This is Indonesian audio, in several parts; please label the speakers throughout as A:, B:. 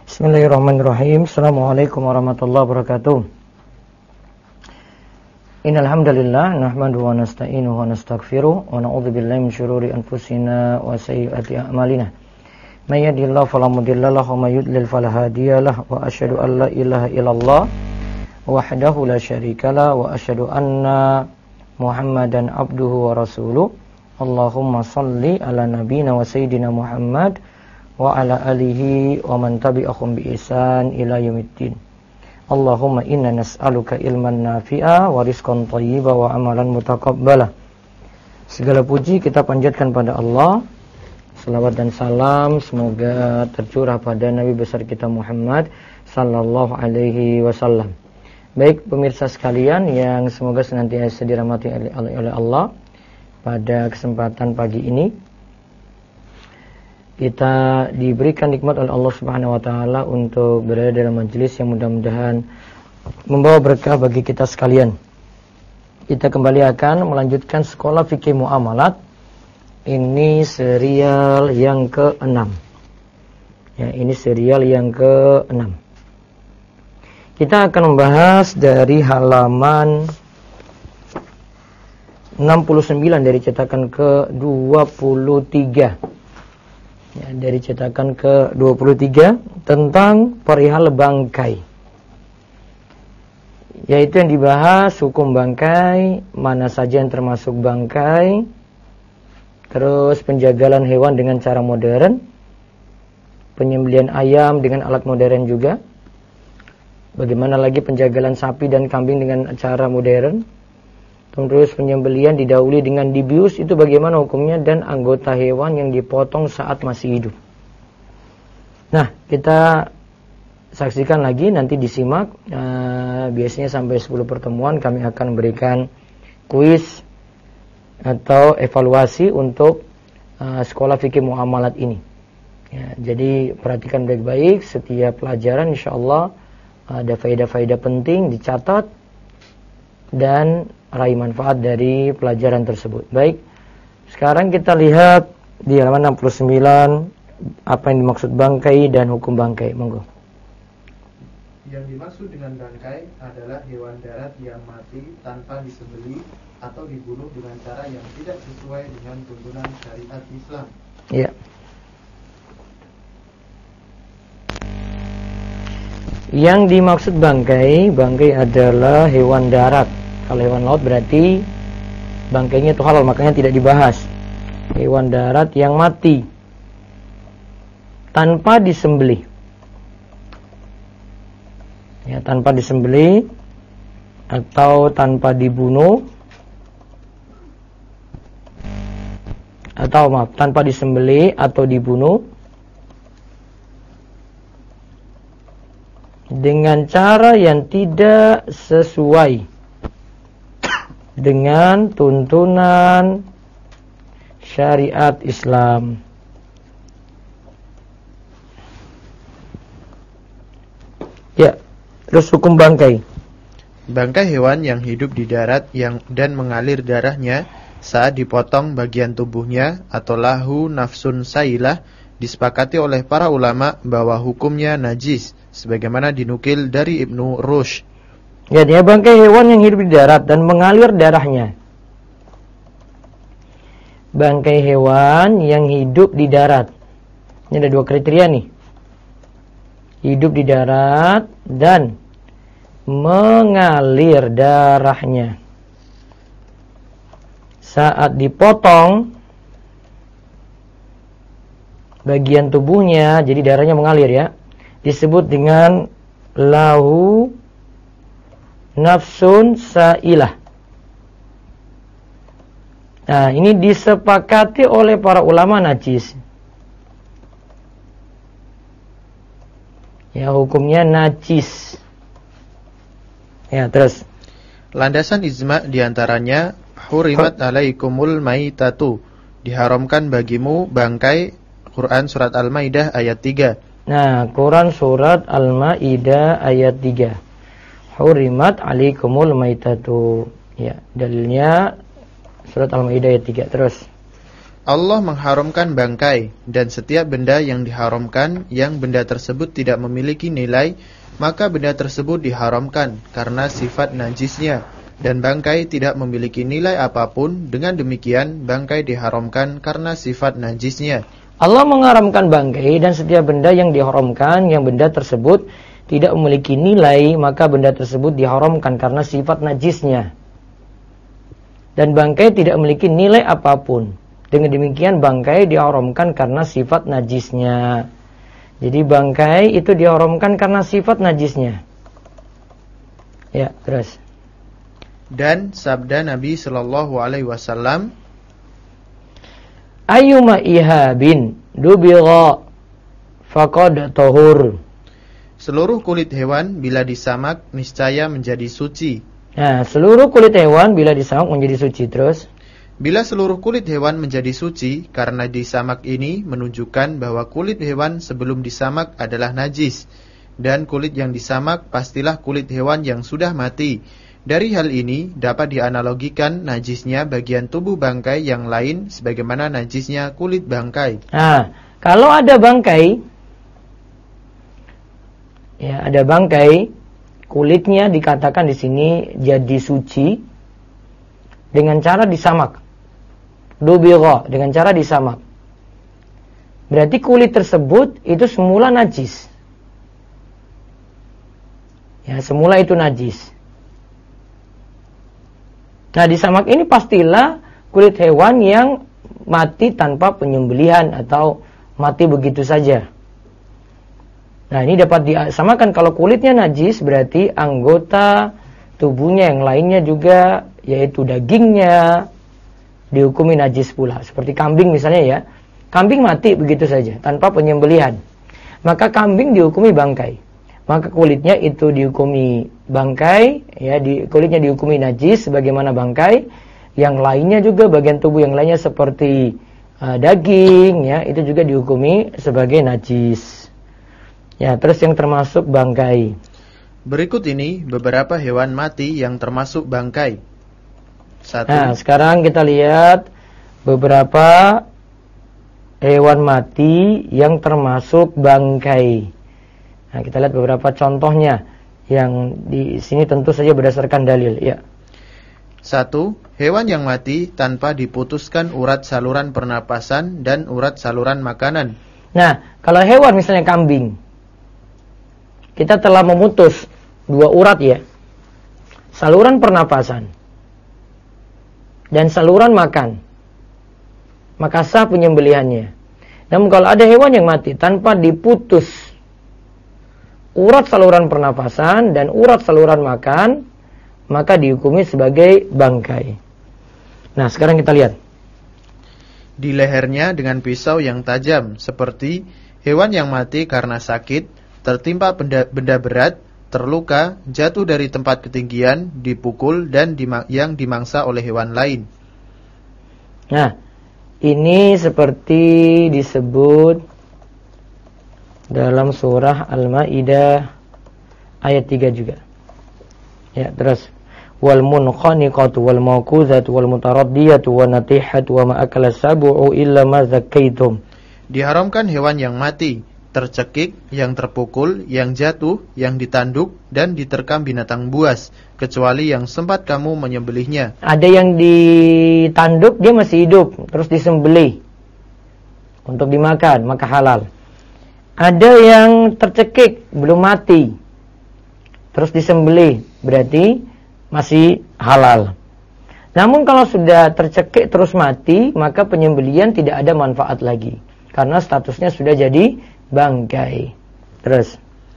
A: Bismillahirrahmanirrahim. Assalamualaikum warahmatullahi wabarakatuh. Innal hamdalillah nahmaduhu wa nasta'inuhu wa nastaghfiruh wa na'udzu billahi min syururi anfusina wa sayyiati a'malina. May yahdihillahu fala mudilla lahu wa may yudlil fala hadiyalah wa asyhadu an la ilaha illallah wahdahu la syarikalah wa asyhadu anna Muhammadan abduhu wa rasuluh. Allahumma shalli ala nabiyyina wa sayyidina Muhammad wa ala alihi wa man tabi'ahum bi ihsan ila yaumiddin. Allahumma inna nas'aluka ilman nafi'a wa rizqan thayyiba wa amalan mutaqabbala. Segala puji kita panjatkan pada Allah. Selawat dan salam semoga tercurah pada Nabi besar kita Muhammad sallallahu alaihi wasallam. Baik pemirsa sekalian yang semoga senantiasa dirahmati oleh Allah, pada kesempatan pagi ini kita diberikan nikmat oleh Allah Subhanahu wa taala untuk berada dalam majelis yang mudah-mudahan membawa berkah bagi kita sekalian. Kita kembali akan melanjutkan sekolah fikih muamalat. Ini serial yang ke-6. Ya, ini serial yang ke-6. Kita akan membahas dari halaman 69 dari cetakan ke-23. Ya, dari cetakan ke-23 tentang perihal bangkai, yaitu yang dibahas hukum bangkai, mana saja yang termasuk bangkai, terus penjagalan hewan dengan cara modern, penyembelihan ayam dengan alat modern juga, bagaimana lagi penjagalan sapi dan kambing dengan cara modern, terus penyembelihan didahului dengan dibius, itu bagaimana hukumnya, dan anggota hewan yang dipotong saat masih hidup. Nah, kita saksikan lagi, nanti disimak. Biasanya sampai 10 pertemuan kami akan memberikan kuis atau evaluasi untuk sekolah fikih muamalat ini. Ya, jadi perhatikan baik-baik setiap pelajaran, insyaallah ada faedah-faedah penting dicatat dan raih manfaat dari pelajaran tersebut. Baik, sekarang kita lihat di halaman 69 apa yang dimaksud bangkai dan hukum bangkai. Monggo.
B: Yang dimaksud dengan bangkai adalah hewan darat yang mati tanpa disembelih atau dibunuh dengan cara yang tidak sesuai dengan tuntunan syariat Islam.
A: Ya. Yang dimaksud bangkai adalah hewan darat. Kalau hewan laut berarti bangkainya itu halal, makanya tidak dibahas. Hewan darat yang mati tanpa disembelih. Ya, tanpa disembelih atau tanpa dibunuh, atau tanpa disembelih atau dibunuh dengan cara yang tidak sesuai dengan tuntunan syariat Islam. Ya, terus hukum bangkai.
B: Bangkai hewan yang hidup di darat dan mengalir darahnya saat dipotong bagian tubuhnya atau lahu nafsun sailah disepakati oleh para ulama bahwa hukumnya najis, sebagaimana dinukil dari Ibnu Rushd.
A: Ya, dia bangkai hewan yang hidup di darat dan mengalir darahnya. Bangkai hewan yang hidup di darat. Ini ada 2 kriteria nih. Hidup di darat dan mengalir darahnya. Saat dipotong bagian tubuhnya, jadi darahnya mengalir ya, disebut dengan lahu nafsun sailah. Nah, ini disepakati oleh para ulama najis. Ya, hukumnya najis. Ya, terus.
B: Landasan ijma' diantaranya hurimat alaikumul maitatu, diharamkan bagimu bangkai. Quran surat Al-Maidah ayat 3.
A: Nah, Quran surat Al-Maidah ayat 3. Hurimat alaikumul maitatu. Ya, dalilnya surat Al-Maidah ayat 3. Terus.
B: Allah mengharamkan bangkai, dan setiap benda yang diharamkan yang benda tersebut tidak memiliki nilai, maka benda tersebut diharamkan karena sifat najisnya, dan bangkai tidak memiliki nilai apapun. Dengan demikian bangkai diharamkan karena sifat najisnya.
A: Allah mengharamkan bangkai dan setiap benda yang diharamkan yang benda tersebut tidak memiliki nilai, maka benda tersebut diharamkan karena sifat najisnya. Dan bangkai tidak memiliki nilai apapun. Dengan demikian bangkai diharamkan karena sifat najisnya. Jadi bangkai itu diharamkan karena sifat najisnya. Ya, terus.
B: Dan sabda Nabi sallallahu alaihi wasallam,
A: Ayyuma ihabin dubigha faqad tahur.
B: seluruh kulit hewan bila disamak niscaya menjadi suci.
A: Nah, seluruh kulit hewan bila disamak menjadi suci. Terus.
B: Bila seluruh kulit hewan menjadi suci, karena disamak ini menunjukkan bahwa kulit hewan sebelum disamak adalah najis, dan kulit yang disamak pastilah kulit hewan yang sudah mati. Dari hal ini dapat dianalogikan najisnya bagian tubuh bangkai yang lain sebagaimana najisnya kulit bangkai.
A: Nah, kalau ada bangkai, ya ada bangkai, kulitnya dikatakan di sini jadi suci dengan cara disamak. Dubigha, dengan cara disamak. Berarti kulit tersebut itu semula najis. Ya, semula itu najis. Nah, disamak ini pastilah kulit hewan yang mati tanpa penyembelihan atau mati begitu saja. Nah, ini dapat disamakan. Kalau kulitnya najis berarti anggota tubuhnya yang lainnya juga, yaitu dagingnya, dihukumi najis pula. Seperti kambing misalnya ya. Kambing mati begitu saja tanpa penyembelihan. Maka kambing dihukumi bangkai. Maka kulitnya itu dihukumi bangkai, ya, kulitnya dihukumi najis sebagaimana bangkai. Yang lainnya juga bagian tubuh yang lainnya seperti daging, ya, itu juga dihukumi sebagai najis. Ya, terus yang termasuk bangkai.
B: Berikut ini beberapa hewan mati yang termasuk bangkai. 1.
A: Nah, sekarang kita lihat beberapa hewan mati yang termasuk bangkai. Nah, kita lihat beberapa contohnya yang di sini tentu saja berdasarkan dalil, ya.
B: 1. Hewan yang mati tanpa diputuskan urat saluran pernapasan dan urat saluran makanan.
A: Nah, kalau hewan misalnya kambing, kita telah memutus 2 urat ya. Saluran pernapasan dan saluran makan, maka sah penyembelihannya. Namun kalau ada hewan yang mati tanpa diputus urat saluran pernapasan dan urat saluran makan, maka dihukumi sebagai bangkai. Nah, sekarang kita lihat.
B: Di lehernya dengan pisau yang tajam, seperti hewan yang mati karena sakit, tertimpa benda berat, terluka, jatuh dari tempat ketinggian, dipukul, dan yang dimangsa oleh hewan lain.
A: Nah, ini seperti disebut dalam surah Al-Maidah ayat 3 juga. Ya, terus wal munkhaniqatu wal mawquzatu wal mutaraddiyatu wan natihatu wa ma akala sab'u illa ma zakkaitum.
B: Diharamkan hewan yang mati, tercekik, yang terpukul, yang jatuh, yang ditanduk, dan diterkam binatang buas, kecuali yang sempat kamu menyembelihnya.
A: Ada yang ditanduk, dia masih hidup, terus disembelih untuk dimakan, maka halal. Ada yang tercekik, belum mati, terus disembelih, berarti masih halal. Namun kalau sudah tercekik terus mati, maka penyembelihan tidak ada manfaat lagi, karena statusnya sudah jadi bangkai. Terus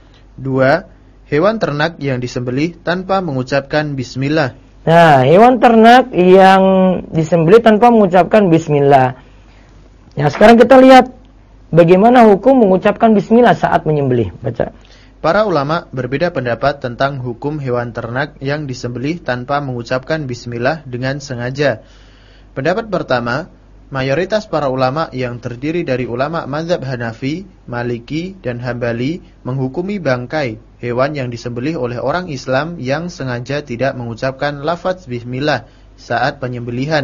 B: 2. Hewan ternak yang disembelih tanpa mengucapkan bismillah.
A: Nah, hewan ternak yang disembelih tanpa mengucapkan bismillah. Nah, sekarang kita lihat bagaimana hukum mengucapkan bismillah saat menyembelih. Baca.
B: Para ulama berbeda pendapat tentang hukum hewan ternak yang disembelih tanpa mengucapkan bismillah dengan sengaja. Pendapat pertama, mayoritas para ulama yang terdiri dari ulama mazhab Hanafi, Maliki, dan Hambali menghukumi bangkai hewan yang disembelih oleh orang Islam yang sengaja tidak mengucapkan lafaz bismillah saat penyembelihan.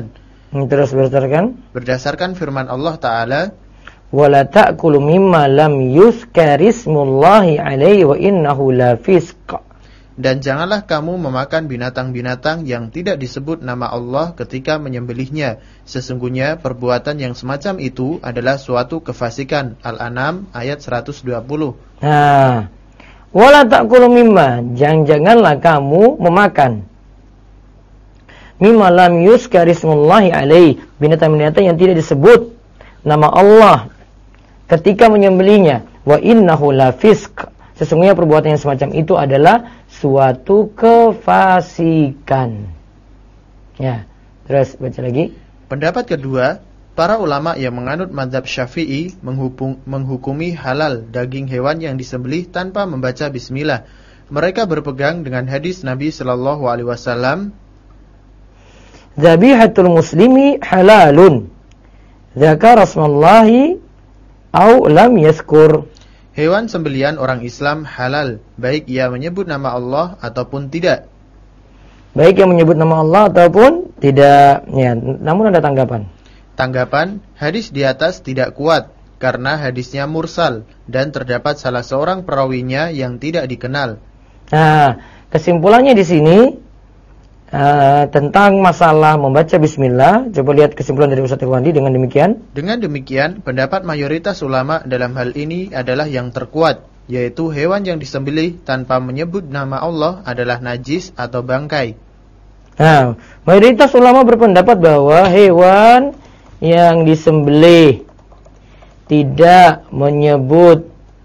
A: Terus
B: berdasarkan firman Allah Ta'ala,
A: wala ta'kulu mimma lam yuzkarismullahi alaihi wa innahu lafisq.
B: Dan janganlah kamu memakan binatang-binatang yang tidak disebut nama Allah ketika menyembelihnya. Sesungguhnya perbuatan yang semacam itu adalah suatu kefasikan. Al-An'am ayat 120.
A: Nah, wala ta'kulu mimma, janganlah kamu memakan mimma lam yuzkarismullahi alaihi, binatang-binatang yang tidak disebut nama Allah ketika menyembelihnya. Wa innahu lafisq. Sesungguhnya perbuatan yang semacam itu adalah suatu kefasikan. Ya, terus baca lagi.
B: Pendapat kedua, para ulama yang menganut mazhab Syafi'i menghukumi halal daging hewan yang disembelih tanpa membaca bismillah. Mereka berpegang dengan hadis Nabi sallallahu alaihi wasallam,
A: "Dhabihatul muslimi halalun. Dzakara rasmallahi au lam yazkur."
B: Hewan sembelihan orang Islam halal, baik ia menyebut nama Allah ataupun tidak.
A: Baik yang menyebut nama Allah ataupun tidak. Ya, namun ada tanggapan.
B: Tanggapan, hadis di atas tidak kuat karena hadisnya mursal dan terdapat salah seorang perawinya yang tidak dikenal.
A: Nah, kesimpulannya di sini tentang masalah membaca bismillah. Coba lihat kesimpulan dari Ustaz Irwandi dengan demikian.
B: Dengan demikian, pendapat mayoritas ulama dalam hal ini adalah yang terkuat, yaitu hewan yang disembelih tanpa menyebut nama Allah adalah najis atau bangkai.
A: Nah, mayoritas ulama berpendapat bahwa hewan yang disembelih tidak menyebut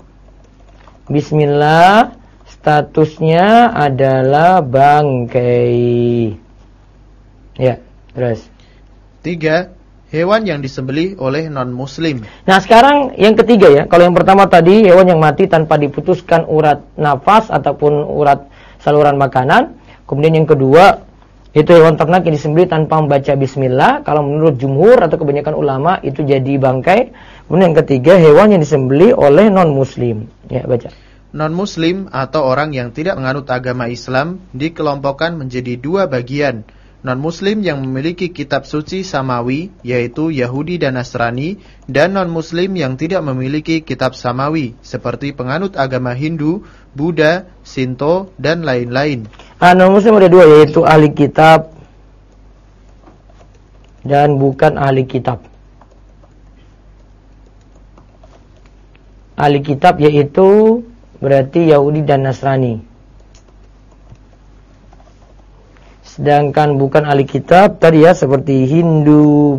A: bismillah statusnya adalah bangkai. Ya, terus.
B: 3. Hewan yang disembelih oleh non-muslim.
A: Nah, sekarang yang ketiga ya. Kalau yang pertama tadi hewan yang mati tanpa diputuskan urat nafas ataupun urat saluran makanan. Kemudian yang kedua, itu hewan ternak yang disembelih tanpa membaca bismillah. Kalau menurut jumhur atau kebanyakan ulama itu jadi bangkai. Kemudian yang ketiga, hewan yang disembelih oleh non-muslim. Ya, baca.
B: Non-muslim atau orang yang tidak menganut agama Islam dikelompokkan menjadi dua bagian. Non-muslim yang memiliki kitab suci samawi, yaitu Yahudi dan Nasrani, dan non-muslim yang tidak memiliki kitab samawi, seperti penganut agama Hindu, Buddha, Shinto, dan lain-lain.
A: Non-muslim ada dua, yaitu ahli kitab dan bukan ahli kitab. Ahli kitab yaitu berarti Yahudi dan Nasrani. Sedangkan bukan ahli kitab tadi ya, seperti Hindu,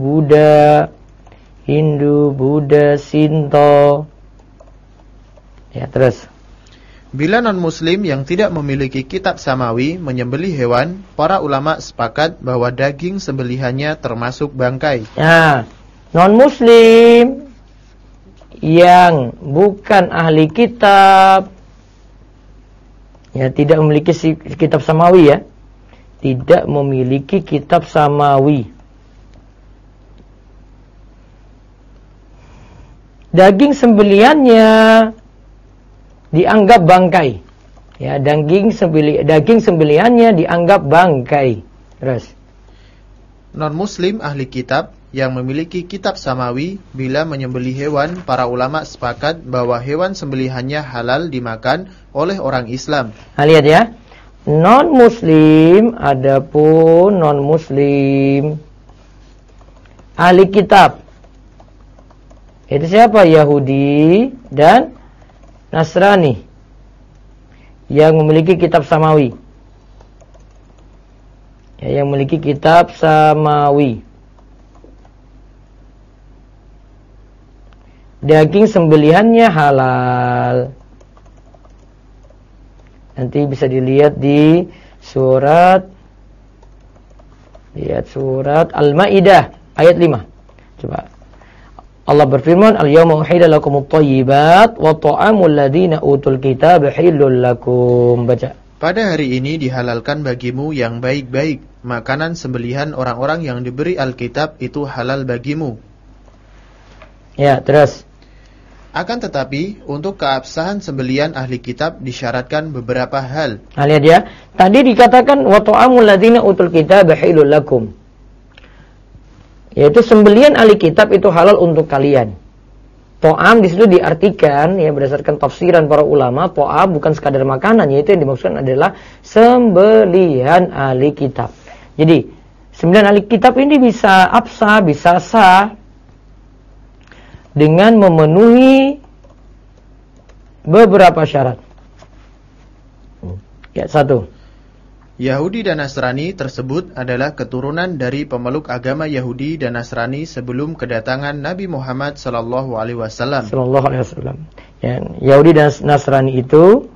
A: Buddha, Shinto. Ya, terus.
B: Bila non-muslim yang tidak memiliki kitab samawi menyembelih hewan, para ulama sepakat bahwa daging sembelihannya termasuk bangkai.
A: Nah, non-muslim yang bukan ahli kitab, ya, tidak memiliki kitab samawi ya. Tidak memiliki kitab samawi. Daging sembelihannya dianggap bangkai. Ya, daging sembelihannya dianggap bangkai. Terus.
B: Non-muslim ahli kitab yang memiliki kitab samawi bila menyembelih hewan, para ulama sepakat bahwa hewan sembelihannya halal dimakan oleh orang Islam.
A: Nah, lihat ya. Non-muslim, adapun non-muslim ahli kitab. Itu siapa? Yahudi dan Nasrani yang memiliki kitab samawi. Ya, yang memiliki kitab samawi. Daging sembelihannya halal. Nanti bisa dilihat di surat Al-Maidah ayat 5. Coba. Allah berfirman, "Al-yawma uhilla lakumut thayyibat wa ta'amul ladzina utul kitaba halal lakum." Baca.
B: Pada hari ini dihalalkan bagimu yang baik-baik. Makanan sembelihan orang-orang yang diberi Alkitab itu halal bagimu.
A: Ya, terus.
B: Akan tetapi, untuk keabsahan sembelihan ahli kitab disyaratkan beberapa hal.
A: Nah, lihat ya. Tadi dikatakan wa ta'amul ladzina utul kitaba halal lakum. Yaitu sembelihan ahli kitab itu halal untuk kalian. To'am di situ diartikan ya berdasarkan tafsiran para ulama, to'am bukan sekadar makanan, yaitu yang dimaksudkan adalah sembelihan ahli kitab. Jadi sembelihan ahli kitab ini bisa absah, bisa sah dengan memenuhi beberapa syarat. Ya, satu.
B: Yahudi dan Nasrani tersebut adalah keturunan dari pemeluk agama Yahudi dan Nasrani sebelum kedatangan Nabi Muhammad sallallahu alaihi wasallam.
A: Ya, Yahudi dan Nasrani itu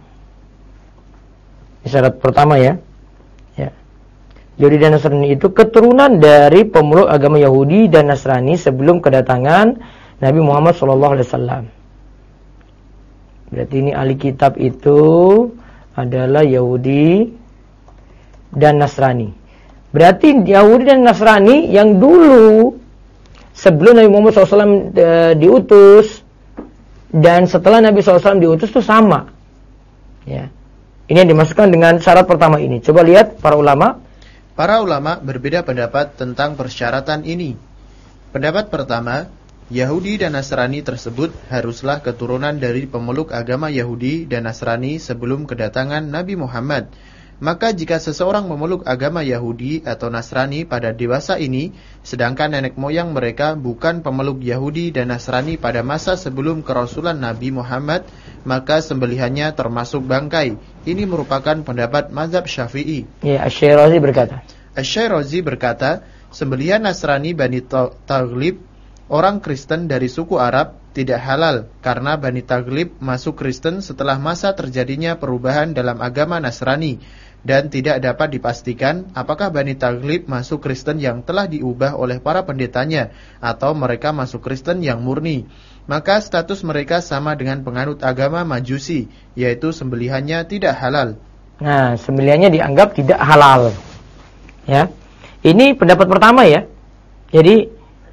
A: syarat pertama ya. Ya. Yahudi dan Nasrani itu keturunan dari pemeluk agama Yahudi dan Nasrani sebelum kedatangan Nabi Muhammad sallallahu alaihi wasallam. Berarti ini ahli kitab itu adalah Yahudi dan Nasrani. Berarti Yahudi dan Nasrani yang dulu sebelum Nabi Muhammad SAW diutus dan setelah Nabi SAW diutus itu sama. Ya. Ini yang dimasukkan dengan syarat pertama ini. Coba lihat para ulama.
B: Para ulama berbeda pendapat tentang persyaratan ini. Pendapat pertama, Yahudi dan Nasrani tersebut haruslah keturunan dari pemeluk agama Yahudi dan Nasrani sebelum kedatangan Nabi Muhammad. Maka jika seseorang memeluk agama Yahudi atau Nasrani pada dewasa ini, sedangkan nenek moyang mereka bukan pemeluk Yahudi dan Nasrani pada masa sebelum kerasulan Nabi Muhammad, maka sembelihannya termasuk bangkai. Ini merupakan pendapat mazhab Syafi'i.
A: Ya, Asy-Syirazi berkata, sembelihan Nasrani Bani Taghlib, orang Kristen dari suku Arab, tidak halal karena Bani Taghlib masuk Kristen setelah masa terjadinya perubahan dalam agama Nasrani. Dan tidak dapat dipastikan apakah Bani Taghlib masuk Kristen yang telah diubah oleh para pendetanya atau mereka masuk Kristen yang murni. Maka status mereka sama dengan penganut agama Majusi, yaitu sembelihannya tidak halal. Nah, sembelihannya dianggap tidak halal. Ya, ini pendapat pertama ya. Jadi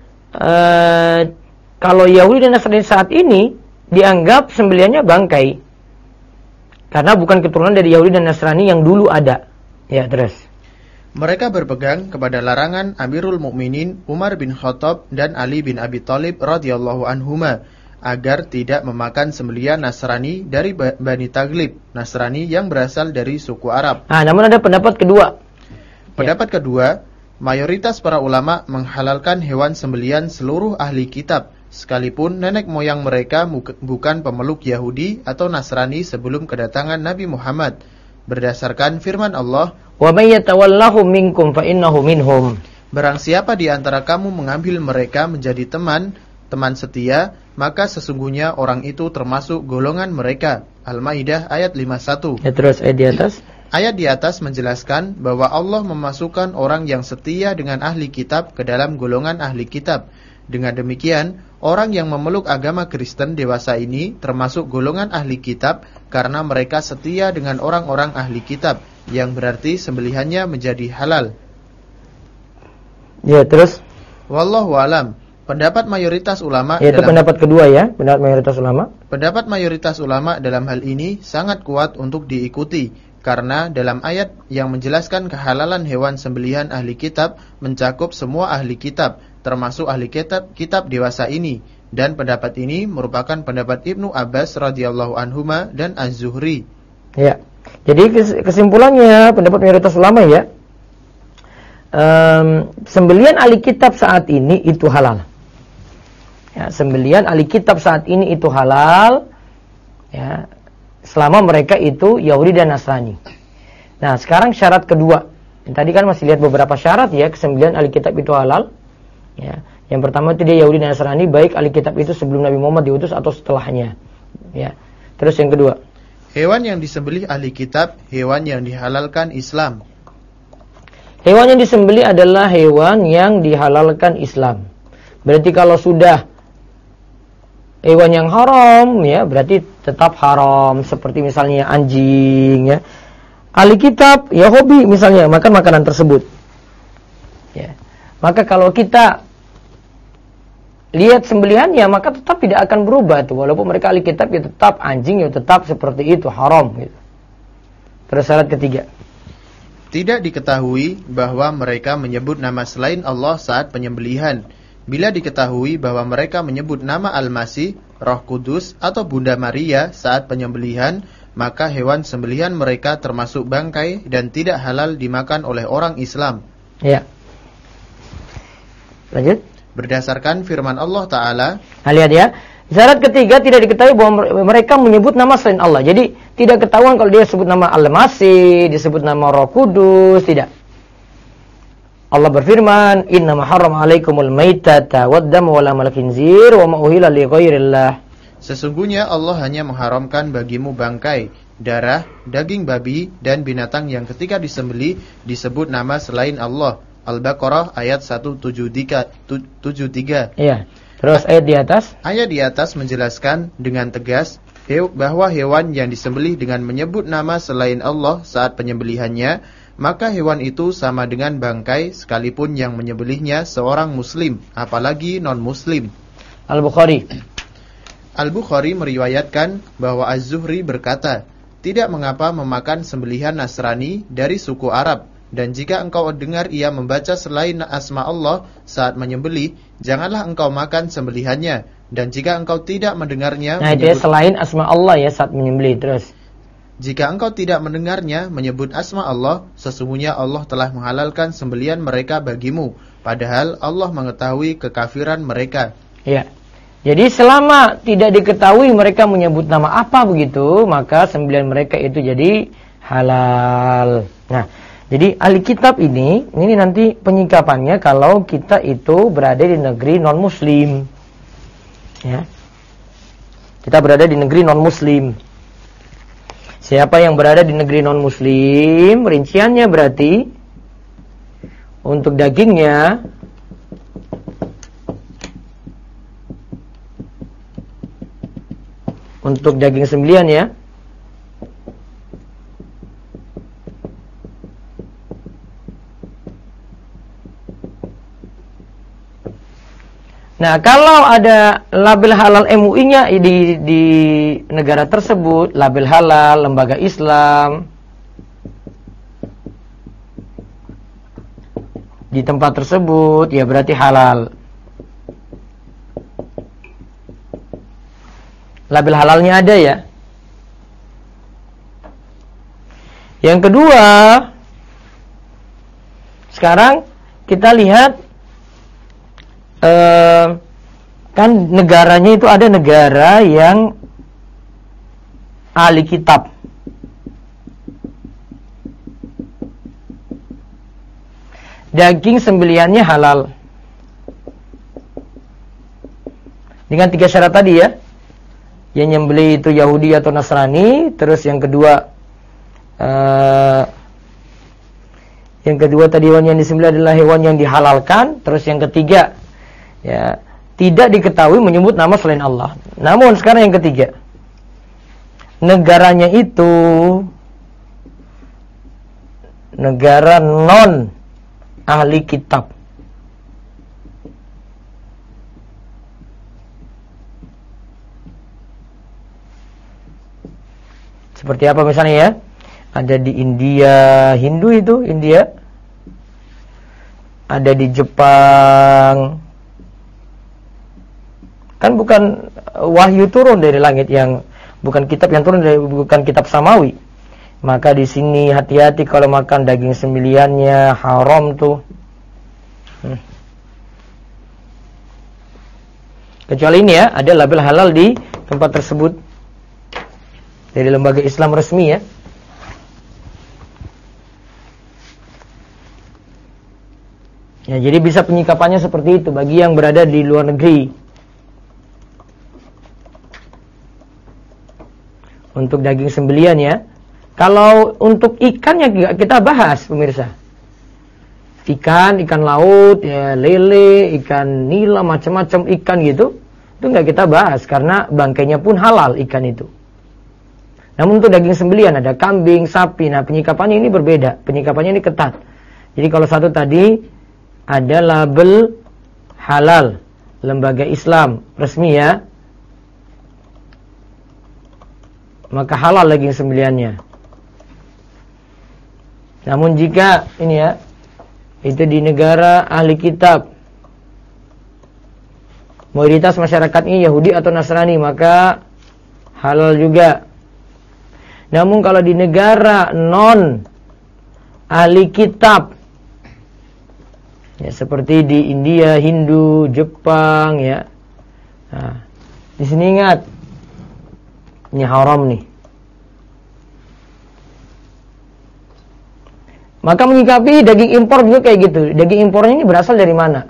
A: kalau Yahudi dan Nasrani saat ini dianggap sembelihannya bangkai. Karena bukan keturunan dari Yahudi dan Nasrani yang dulu ada. Ya, terus.
B: Mereka berpegang kepada larangan Amirul Mukminin Umar bin Khattab dan Ali bin Abi Thalib radhiyallahu anhuma agar tidak memakan sembelihan Nasrani dari Bani Taghlib, Nasrani yang berasal dari suku Arab.
A: Nah, namun ada pendapat kedua.
B: Pendapat kedua, mayoritas para ulama menghalalkan hewan sembelihan seluruh ahli kitab, sekalipun nenek moyang mereka bukan pemeluk Yahudi atau Nasrani sebelum kedatangan Nabi Muhammad, berdasarkan firman Allah,
A: "Wa may yatawallahu minkum fa innahu minhum."
B: Barang siapa di antara kamu mengambil mereka menjadi teman setia, maka sesungguhnya orang itu termasuk golongan mereka. Al-Maidah ayat 51.
A: Ya, terus ayat di atas.
B: Ayat di atas menjelaskan bahwa Allah memasukkan orang yang setia dengan ahli kitab ke dalam golongan ahli kitab. Dengan demikian, orang yang memeluk agama Kristen dewasa ini termasuk golongan ahli kitab karena mereka setia dengan orang-orang ahli kitab, yang berarti sembelihannya menjadi halal.
A: Ya, terus.
B: Wallahu alam. Pendapat mayoritas ulama
A: itu pendapat kedua ya, pendapat mayoritas ulama.
B: Pendapat mayoritas ulama dalam hal ini sangat kuat untuk diikuti, karena dalam ayat yang menjelaskan kehalalan hewan sembelihan ahli kitab mencakup semua ahli kitab, termasuk ahli kitab dewasa ini. Dan pendapat ini merupakan pendapat Ibnu Abbas radhiyallahu anhuma dan Az-Zuhri.
A: Ya. Jadi kesimpulannya pendapat mayoritas ulama ya, sembelihan ahli kitab saat ini itu halal. Ya, sembelihan ahli kitab saat ini itu halal. Ya, selama mereka itu Yahudi dan Nasrani. Nah, sekarang syarat kedua. Tadi kan masih lihat beberapa syarat ya, kesembelihan ahli kitab itu halal. Ya, yang pertama itu dia Yahudi dan Nasrani, baik ahli kitab itu sebelum Nabi Muhammad diutus atau setelahnya. Ya. Terus yang kedua,
B: hewan yang disembelih ahli kitab, hewan yang dihalalkan Islam.
A: Hewan yang disembelih adalah hewan yang dihalalkan Islam. Berarti kalau sudah hewan yang haram ya, berarti tetap haram, seperti misalnya anjing ya. Ahli kitab ya hobi misalnya makan makanan tersebut. Ya. Maka kalau kita lihat sembelihannya, maka tetap tidak akan berubah tuh. Walaupun mereka ahli kitab ya tetap anjing ya tetap seperti itu, haram gitu. Terus syarat ketiga,
B: tidak diketahui bahwa mereka menyebut nama selain Allah saat penyembelihan. Bila diketahui bahwa mereka menyebut nama Al-Masih, Roh Kudus, atau Bunda Maria saat penyembelihan, maka hewan sembelihan mereka termasuk bangkai dan tidak halal dimakan oleh orang Islam.
A: Ya. Lanjut.
B: Berdasarkan firman Allah Ta'ala,
A: Lihat ya. Syarat ketiga, tidak diketahui bahwa mereka menyebut nama selain Allah. Jadi tidak ketahuan kalau dia sebut nama Al-Masih, disebut nama Roh Kudus, tidak. Allah berfirman, "Innama harrama 'alaikumul maitata wad-dama wa lahmal khinzir wa ma uhilla li ghairillah."
B: sesungguhnya Allah hanya mengharamkan bagimu bangkai, darah, daging babi, dan binatang yang ketika disembelih disebut nama selain Allah. Al-Baqarah ayat 173.
A: Iya. Terus ayat di atas?
B: Ayat di atas menjelaskan dengan tegas bahwa hewan yang disembelih dengan menyebut nama selain Allah saat penyembelihannya, maka hewan itu sama dengan bangkai sekalipun yang menyembelihnya seorang muslim, apalagi non-muslim. Al-Bukhari meriwayatkan bahwa Az-Zuhri berkata, tidak mengapa memakan sembelihan Nasrani dari suku Arab, dan jika engkau dengar ia membaca selain asma Allah saat menyembelih, janganlah engkau makan sembelihannya, dan jika engkau tidak mendengarnya
A: dia selain asma Allah ya saat menyembelih. Terus
B: jika engkau tidak mendengarnya menyebut asma Allah, sesungguhnya Allah telah menghalalkan sembelihan mereka bagimu, padahal Allah mengetahui kekafiran mereka.
A: Ya. Jadi selama tidak diketahui mereka menyebut nama apa begitu, maka sembelihan mereka itu jadi halal. Nah, jadi ahli kitab ini nanti penyikapannya kalau kita itu berada di negeri non-muslim. Ya. Kita berada di negeri non-muslim. Siapa yang berada di negeri non-muslim, rinciannya berarti untuk dagingnya untuk daging sembelihan ya. Nah, kalau ada label halal MUI-nya di negara tersebut, label halal, lembaga Islam, di tempat tersebut, ya berarti halal. Label halalnya ada ya. Yang kedua, sekarang kita lihat kan negaranya itu ada negara yang ahli kitab. Daging sembelihannya halal. Dengan 3 syarat tadi ya. Yang nyembelih itu Yahudi atau Nasrani, terus yang kedua tadi hewan yang disembelih adalah hewan yang dihalalkan, terus yang ketiga ya, tidak diketahui menyebut nama selain Allah. Namun sekarang yang ketiga, negaranya itu negara non ahli kitab. Seperti apa misalnya ya? Ada di India, Hindu itu India. Ada di Jepang. Kan bukan wahyu turun dari langit, yang bukan kitab yang turun dari, bukan kitab samawi. Maka di sini hati-hati kalau makan daging sembelihannya, haram tuh. Kecuali ini ya, ada label halal di tempat tersebut dari lembaga Islam resmi ya. Ya, jadi bisa penyikapannya seperti itu bagi yang berada di luar negeri. Untuk daging sembelihan ya. Kalau untuk ikan yang kita bahas pemirsa, ikan laut ya, lele, ikan nila, macam-macam ikan gitu, itu nggak kita bahas karena bangkainya pun halal ikan itu. Namun untuk daging sembelihan ada kambing, sapi. Nah, penyikapannya ini berbeda, penyikapannya ini ketat. Jadi kalau satu tadi ada label halal, lembaga Islam resmi ya, maka halal daging sembelihannya. Namun jika ini ya, itu di negara ahli kitab, mayoritas masyarakatnya Yahudi atau Nasrani, maka halal juga. Namun kalau di negara non ahli kitab, ya, seperti di India, Hindu, Jepang, ya. Nah, di sini ingat, ini haram nih. Maka menyikapi daging impor juga kayak gitu. Daging impornya ini berasal dari mana?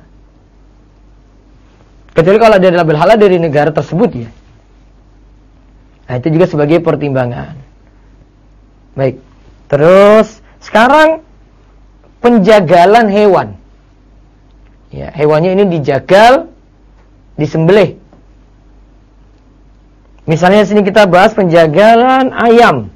A: Kecuali kalau ada label halal dari negara tersebut, ya. Nah, itu juga sebagai pertimbangan. Baik. Terus sekarang penjagalan hewan. Ya, hewannya ini dijagal, disembelih. Misalnya sini kita bahas penjagalan ayam.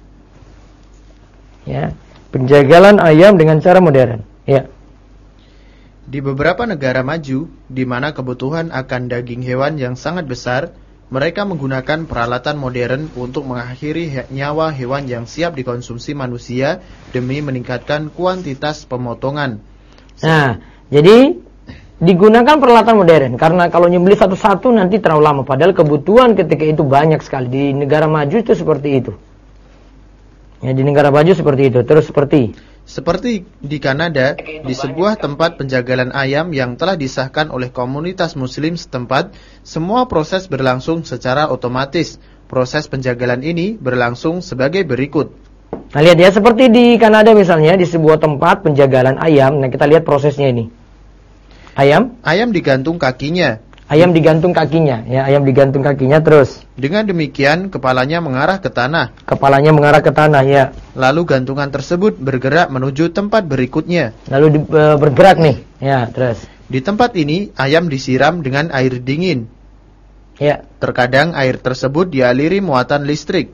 A: Ya, penjagalan ayam dengan cara modern. Ya.
B: Di beberapa negara maju, di mana kebutuhan akan daging hewan yang sangat besar, mereka menggunakan peralatan modern untuk mengakhiri nyawa hewan yang siap dikonsumsi manusia demi meningkatkan kuantitas pemotongan.
A: Nah, jadi digunakan peralatan modern karena kalau nyembelih satu-satu nanti terlalu lama, padahal kebutuhan ketika itu banyak sekali. Di negara maju itu seperti itu. Ya, di negara maju seperti itu. Terus seperti
B: di Kanada, di sebuah tempat penjagalan ayam yang telah disahkan oleh komunitas muslim setempat, semua proses berlangsung secara otomatis. Proses penjagalan ini berlangsung sebagai berikut.
A: Nah, lihat ya, seperti di Kanada misalnya, di sebuah tempat penjagalan ayam. Nah, kita lihat prosesnya ini. Ayam
B: digantung kakinya.
A: Ayam digantung kakinya, ya, ayam digantung kakinya terus.
B: Dengan demikian kepalanya mengarah ke tanah.
A: Kepalanya mengarah ke tanah, ya.
B: Lalu gantungan tersebut bergerak menuju tempat berikutnya.
A: Lalu bergerak nih, ya, terus.
B: Di tempat ini ayam disiram dengan air dingin.
A: Ya.
B: Terkadang air tersebut dialiri muatan listrik.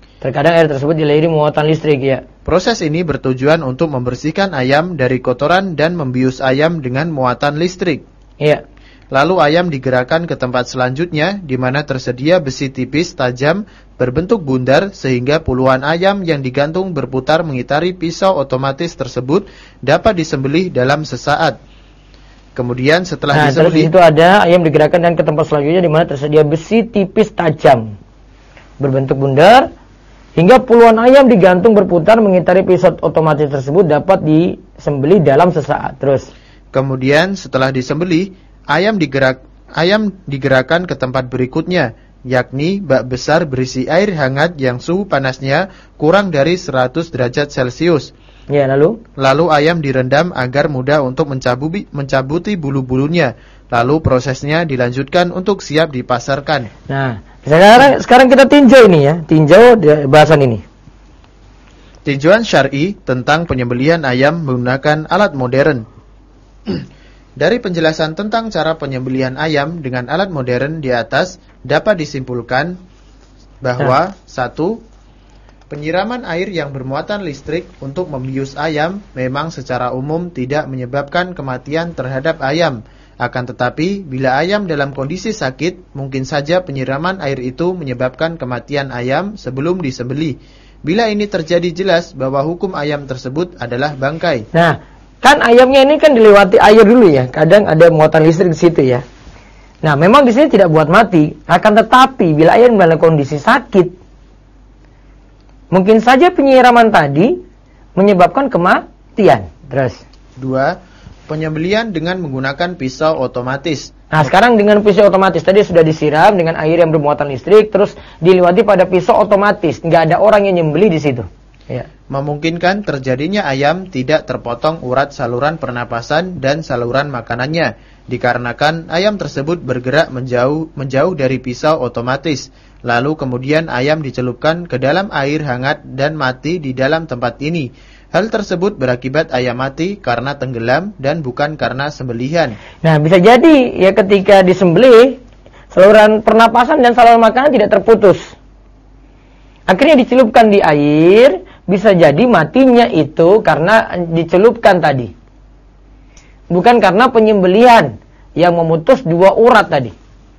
A: Ya.
B: Proses ini bertujuan untuk membersihkan ayam dari kotoran dan membius ayam dengan muatan listrik.
A: Iya.
B: Lalu ayam digerakkan ke tempat selanjutnya di mana tersedia besi tipis tajam berbentuk bundar sehingga puluhan ayam yang digantung berputar mengitari pisau otomatis tersebut dapat disembelih dalam sesaat. Kemudian setelah disembelih,
A: terus itu ada ayam digerakkan dan ke tempat selanjutnya di mana tersedia besi tipis tajam berbentuk bundar hingga puluhan ayam digantung berputar mengitari pisau otomatis tersebut dapat disembelih dalam sesaat. Terus
B: kemudian setelah disembelih, ayam digerakkan ke tempat berikutnya, yakni bak besar berisi air hangat yang suhu panasnya kurang dari 100 derajat Celcius.
A: Ya,
B: lalu ayam direndam agar mudah untuk mencabuti bulu-bulunya. Lalu prosesnya dilanjutkan untuk siap dipasarkan.
A: Nah, sekarang kita tinjau ini, ya, tinjau bahasan ini.
B: Tinjauan syar'i tentang penyembelihan ayam menggunakan alat modern. Dari penjelasan tentang cara penyembelihan ayam dengan alat modern di atas dapat disimpulkan bahwa 1. Penyiraman air yang bermuatan listrik untuk membius ayam memang secara umum tidak menyebabkan kematian terhadap ayam. Akan tetapi, bila ayam dalam kondisi sakit, mungkin saja penyiraman air itu menyebabkan kematian ayam sebelum disembelih. Bila ini terjadi, jelas bahwa hukum ayam tersebut adalah bangkai.
A: Nah, kan ayamnya ini kan dilewati air dulu, ya. Kadang ada muatan listrik di situ, ya. Nah, memang di sini tidak buat mati. Akan tetapi, bila ayam dalam kondisi sakit, mungkin saja penyiraman tadi menyebabkan kematian. Terus
B: 2. Penyembelihan dengan menggunakan pisau otomatis.
A: Nah, sekarang dengan pisau otomatis tadi sudah disiram dengan air yang bermuatan listrik, terus dilewati pada pisau otomatis, nggak ada orang yang nyembeli di situ. Ya.
B: Memungkinkan terjadinya ayam tidak terpotong urat saluran pernapasan dan saluran makanannya, dikarenakan ayam tersebut bergerak menjauh dari pisau otomatis. Lalu kemudian ayam dicelupkan ke dalam air hangat dan mati di dalam tempat ini. Hal tersebut berakibat ayam mati karena tenggelam dan bukan karena sembelihan.
A: Nah, bisa jadi ya ketika disembelih saluran pernapasan dan saluran makanan tidak terputus. Akhirnya dicelupkan di air, bisa jadi matinya itu karena dicelupkan tadi. Bukan karena penyembelihan yang memutus dua urat tadi.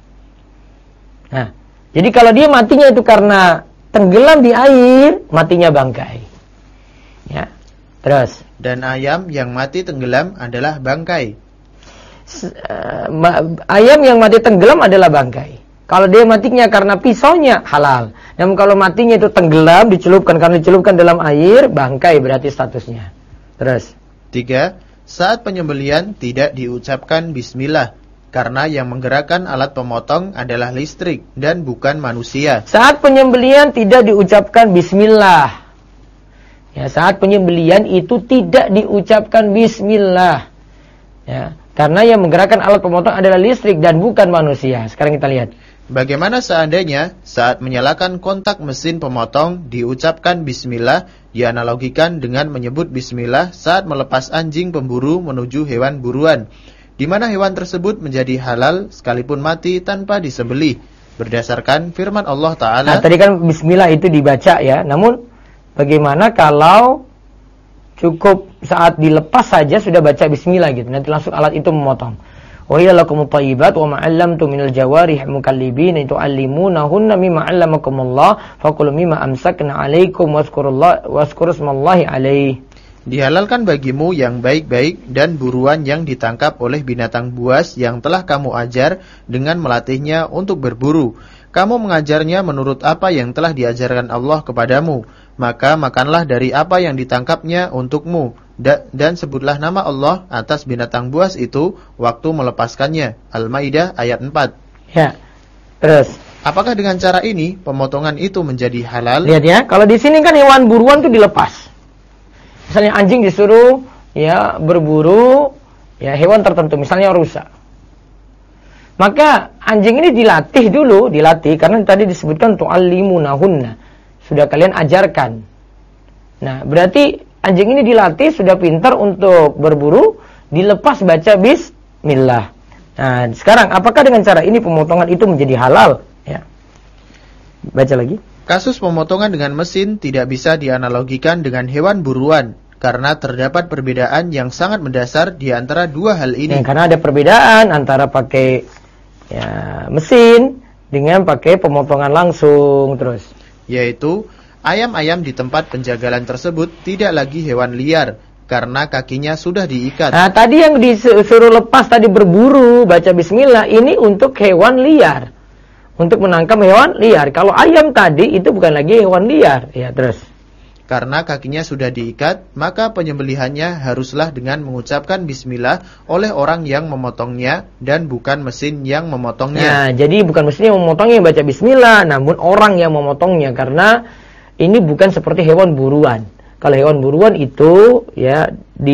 A: Nah, jadi kalau dia matinya itu karena tenggelam di air, matinya bangkai. Ya. Terus,
B: dan ayam yang mati tenggelam adalah bangkai.
A: Ayam yang mati tenggelam adalah bangkai. Kalau dia matinya karena pisaunya, halal. Namun kalau matinya itu tenggelam, karena dicelupkan dalam air, bangkai berarti statusnya. Terus.
B: 3. Saat penyembelihan tidak diucapkan bismillah, karena yang menggerakkan alat pemotong adalah listrik dan bukan manusia.
A: Saat penyembelihan tidak diucapkan bismillah. Ya, saat penyembelihan itu tidak diucapkan bismillah. Ya, karena yang menggerakkan alat pemotong adalah listrik dan bukan manusia. Sekarang kita lihat.
B: Bagaimana seandainya saat menyalakan kontak mesin pemotong diucapkan bismillah, dianalogikan dengan menyebut bismillah saat melepas anjing pemburu menuju hewan buruan, di mana hewan tersebut menjadi halal sekalipun mati tanpa disembelih, berdasarkan firman Allah Ta'ala.
A: Nah, tadi kan bismillah itu dibaca ya, namun bagaimana kalau cukup saat dilepas saja sudah baca bismillah gitu, nanti langsung alat itu memotong. Wa hiya lakumut thayyibat wa ma 'allamtum minal jawarih mukallibin tu'allimunahunna mimma 'allamakumullah faqulu mimma amsakna 'alaikum wazkuru smallahi 'alaihi.
B: Dihalalkan bagimu yang baik-baik dan buruan yang ditangkap oleh binatang buas yang telah kamu ajar dengan melatihnya untuk berburu. Kamu mengajarnya menurut apa yang telah diajarkan Allah kepadamu. Maka makanlah dari apa yang ditangkapnya untukmu. Dan sebutlah nama Allah atas binatang buas itu waktu melepaskannya. Al-Maidah ayat 4.
A: Ya, terus.
B: Apakah dengan cara ini pemotongan itu menjadi halal?
A: Lihat ya, kalau di sini kan hewan buruan itu dilepas. Misalnya anjing disuruh ya berburu ya hewan tertentu, misalnya rusa. Maka anjing ini dilatih karena tadi disebutkan tu'allimunahunna. Sudah kalian ajarkan. Nah, berarti anjing ini dilatih sudah pintar untuk berburu, dilepas baca bismillah. Nah, sekarang apakah dengan cara ini pemotongan itu menjadi halal? Ya. Baca lagi.
B: Kasus pemotongan dengan mesin tidak bisa dianalogikan dengan hewan buruan karena terdapat perbedaan yang sangat mendasar di antara dua hal ini.
A: Ya, karena ada perbedaan antara pakai mesin dengan pakai pemotongan langsung terus.
B: Yaitu ayam-ayam di tempat penjagalan tersebut tidak lagi hewan liar karena kakinya sudah diikat.
A: Nah, tadi yang disuruh lepas tadi berburu baca bismillah ini untuk hewan liar. Untuk menangkap hewan liar. Kalau ayam tadi itu bukan lagi hewan liar. Ya, terus.
B: Karena kakinya sudah diikat, maka penyembelihannya haruslah dengan mengucapkan bismillah oleh orang yang memotongnya dan bukan mesin yang memotongnya.
A: Nah, jadi bukan mesin yang memotongnya yang baca bismillah, namun orang yang memotongnya karena ini bukan seperti hewan buruan. Kalau hewan buruan itu ya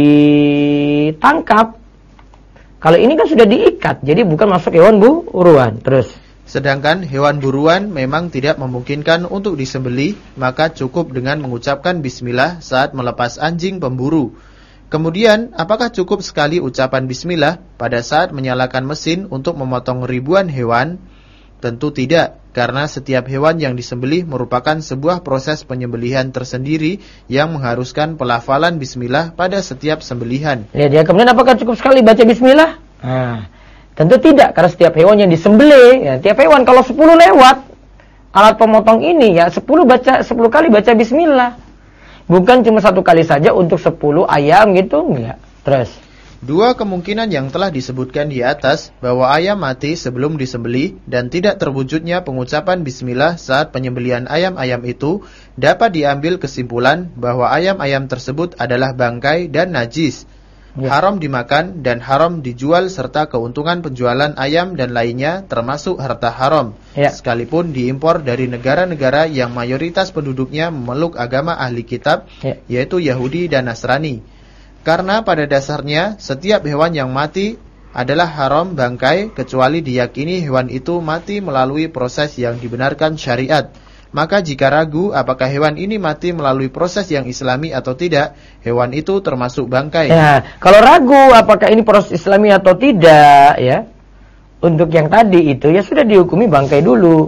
A: ditangkap. Kalau ini kan sudah diikat, jadi bukan masuk hewan buruan. Terus.
B: Sedangkan hewan buruan memang tidak memungkinkan untuk disembelih, maka cukup dengan mengucapkan bismillah saat melepas anjing pemburu. Kemudian, apakah cukup sekali ucapan bismillah pada saat menyalakan mesin untuk memotong ribuan hewan? Tentu tidak, karena setiap hewan yang disembelih merupakan sebuah proses penyembelihan tersendiri yang mengharuskan pelafalan bismillah pada setiap sembelihan.
A: Lihat ya, kemudian apakah cukup sekali baca bismillah? Nah, tentu tidak, karena setiap hewan yang disembelih, ya, tiap hewan kalau 10 lewat alat pemotong ini ya 10 kali baca bismillah. Bukan cuma 1 kali saja untuk 10 ayam gitu, enggak. Terus.
B: Dua kemungkinan yang telah disebutkan di atas bahwa ayam mati sebelum disembelih dan tidak terwujudnya pengucapan bismillah saat penyembelihan ayam-ayam itu dapat diambil kesimpulan bahwa ayam-ayam tersebut adalah bangkai dan najis. Ya. Haram dimakan dan haram dijual serta keuntungan penjualan ayam dan lainnya termasuk harta haram. Ya. Sekalipun diimpor dari negara-negara yang mayoritas penduduknya memeluk agama ahli kitab, ya, yaitu Yahudi dan Nasrani. Karena pada dasarnya setiap hewan yang mati adalah haram bangkai kecuali diyakini hewan itu mati melalui proses yang dibenarkan syariat. Maka jika ragu apakah hewan ini mati melalui proses yang islami atau tidak, hewan itu termasuk bangkai.
A: Ya, kalau ragu apakah ini proses islami atau tidak, ya, untuk yang tadi itu ya sudah dihukumi bangkai dulu.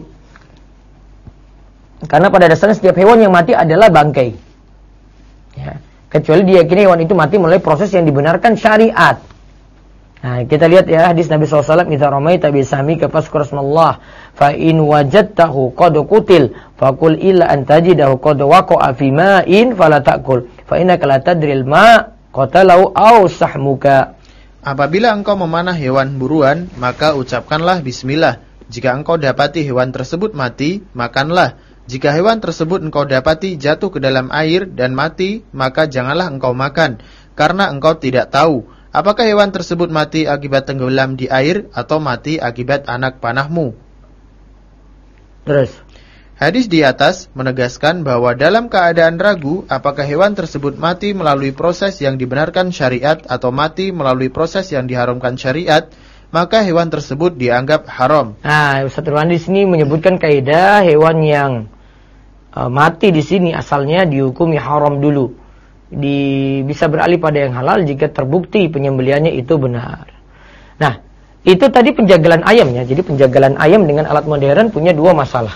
A: Karena pada dasarnya setiap hewan yang mati adalah bangkai. Ya, kecuali diyakini hewan itu mati melalui proses yang dibenarkan syariat. Nah, kita lihat ya hadis Nabi SAW, "Idza ramaita bisamika fazkur asmallah, fa in wajadtahu qad qutil, faqul illa an tajidahu qad waqa'a fi ma'in fala ta'kul, fa innaka la tadril ma qatalahu aw sahmuka."
B: Apabila engkau memanah hewan buruan, maka ucapkanlah bismillah. Jika engkau dapati hewan tersebut mati, makanlah. Jika hewan tersebut engkau dapati jatuh ke dalam air dan mati, maka janganlah engkau makan, karena engkau tidak tahu apakah hewan tersebut mati akibat tenggelam di air atau mati akibat anak panahmu.
A: Terus,
B: hadis di atas menegaskan bahwa dalam keadaan ragu apakah hewan tersebut mati melalui proses yang dibenarkan syariat atau mati melalui proses yang diharamkan syariat, maka hewan tersebut dianggap haram.
A: Nah, Ustaz Irwan di sini menyebutkan kaidah hewan yang mati di sini asalnya dihukumi haram dulu. Bisa beralih pada yang halal jika terbukti penyembelihannya itu benar. Nah, itu tadi penjagalan ayamnya. Jadi penjagalan ayam dengan alat modern punya dua masalah.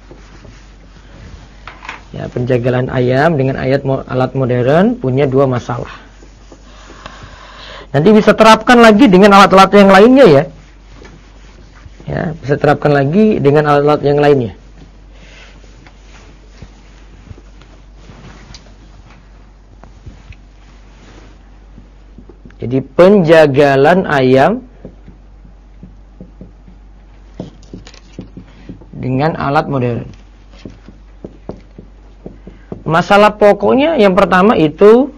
A: Ya, penjagalan ayam dengan alat modern punya dua masalah. Nanti bisa terapkan lagi dengan alat-alat yang lainnya ya. Ya, bisa terapkan lagi dengan alat-alat yang lainnya. Jadi penjagalan ayam dengan alat modern. Masalah pokoknya yang pertama itu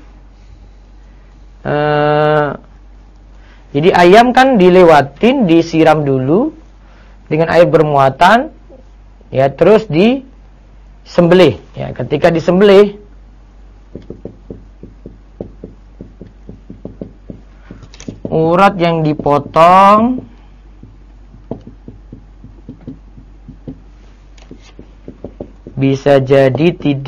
A: jadi ayam kan dilewatin, disiram dulu dengan air bermuatan, ya, terus disembelih. Ya, ketika disembelih, urat yang dipotong bisa jadi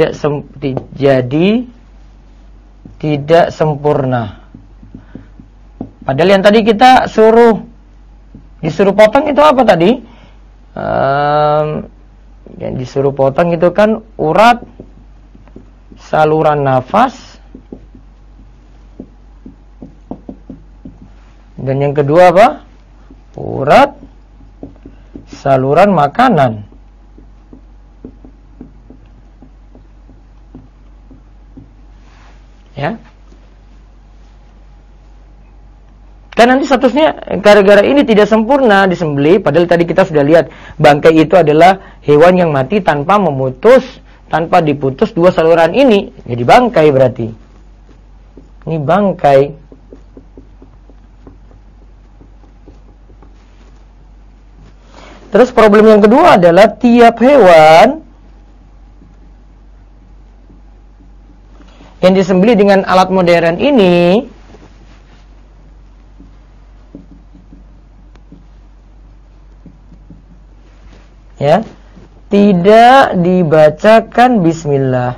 A: tidak sempurna. Padahal yang tadi kita disuruh potong itu apa tadi? Yang disuruh potong itu kan urat saluran nafas. Dan yang kedua apa? Urat saluran makanan. Ya. Kan nanti statusnya gara-gara ini tidak sempurna disembelih, padahal tadi kita sudah lihat bangkai itu adalah hewan yang mati tanpa diputus dua saluran ini. Jadi bangkai berarti. Ini bangkai. Terus problem yang kedua adalah tiap hewan yang disembelih dengan alat modern ini ya, tidak dibacakan bismillah.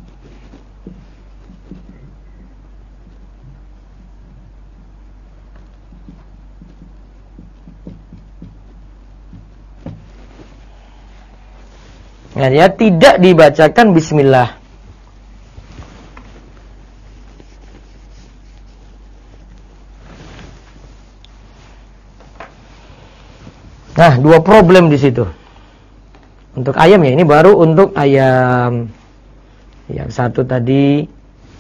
A: Nah, ya, tidak dibacakan bismillah. Nah, dua problem di situ. Untuk ayam ya, ini baru untuk ayam. Yang satu tadi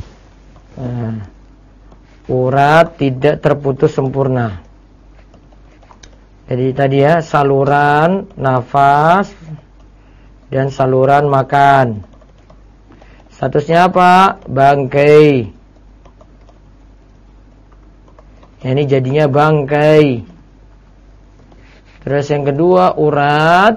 A: urat tidak terputus sempurna. Jadi tadi ya, saluran nafas dan saluran makan. Statusnya apa? Bangkai. Ya, ini jadinya bangkai. Terus yang kedua urat.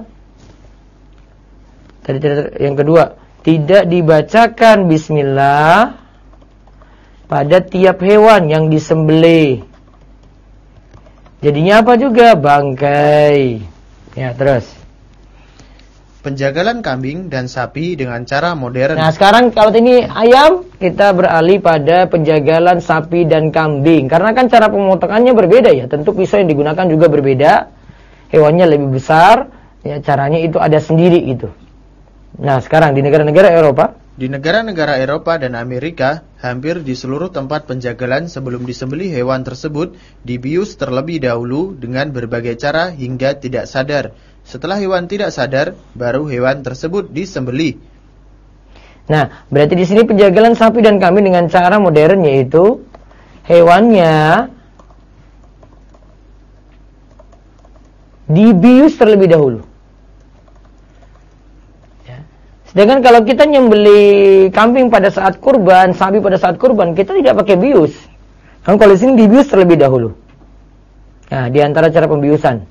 A: Yang kedua tidak dibacakan bismillah pada tiap hewan yang disembelih. Jadinya apa juga? Bangkai. Ya, terus
B: penjagalan kambing dan sapi dengan cara modern.
A: Nah, sekarang kalau ini ayam, kita beralih pada penjagalan sapi dan kambing. Karena kan cara pemotongannya berbeda ya. Tentu pisau yang digunakan juga berbeda. Hewannya lebih besar, ya, caranya itu ada sendiri gitu. Nah, sekarang di negara-negara Eropa,
B: di negara-negara Eropa dan Amerika, hampir di seluruh tempat penjagalan sebelum disembelih hewan tersebut dibius terlebih dahulu dengan berbagai cara hingga tidak sadar. Setelah hewan tidak sadar, baru hewan tersebut disembelih.
A: Nah, berarti di sini penjagalan sapi dan kambing dengan cara modern, yaitu hewannya dibius terlebih dahulu. Ya. Sedangkan kalau kita nyembeli kambing pada saat kurban, sapi pada saat kurban, kita tidak pakai bius. Kan kalau di sini dibius terlebih dahulu. Nah, di antara cara pembiusan.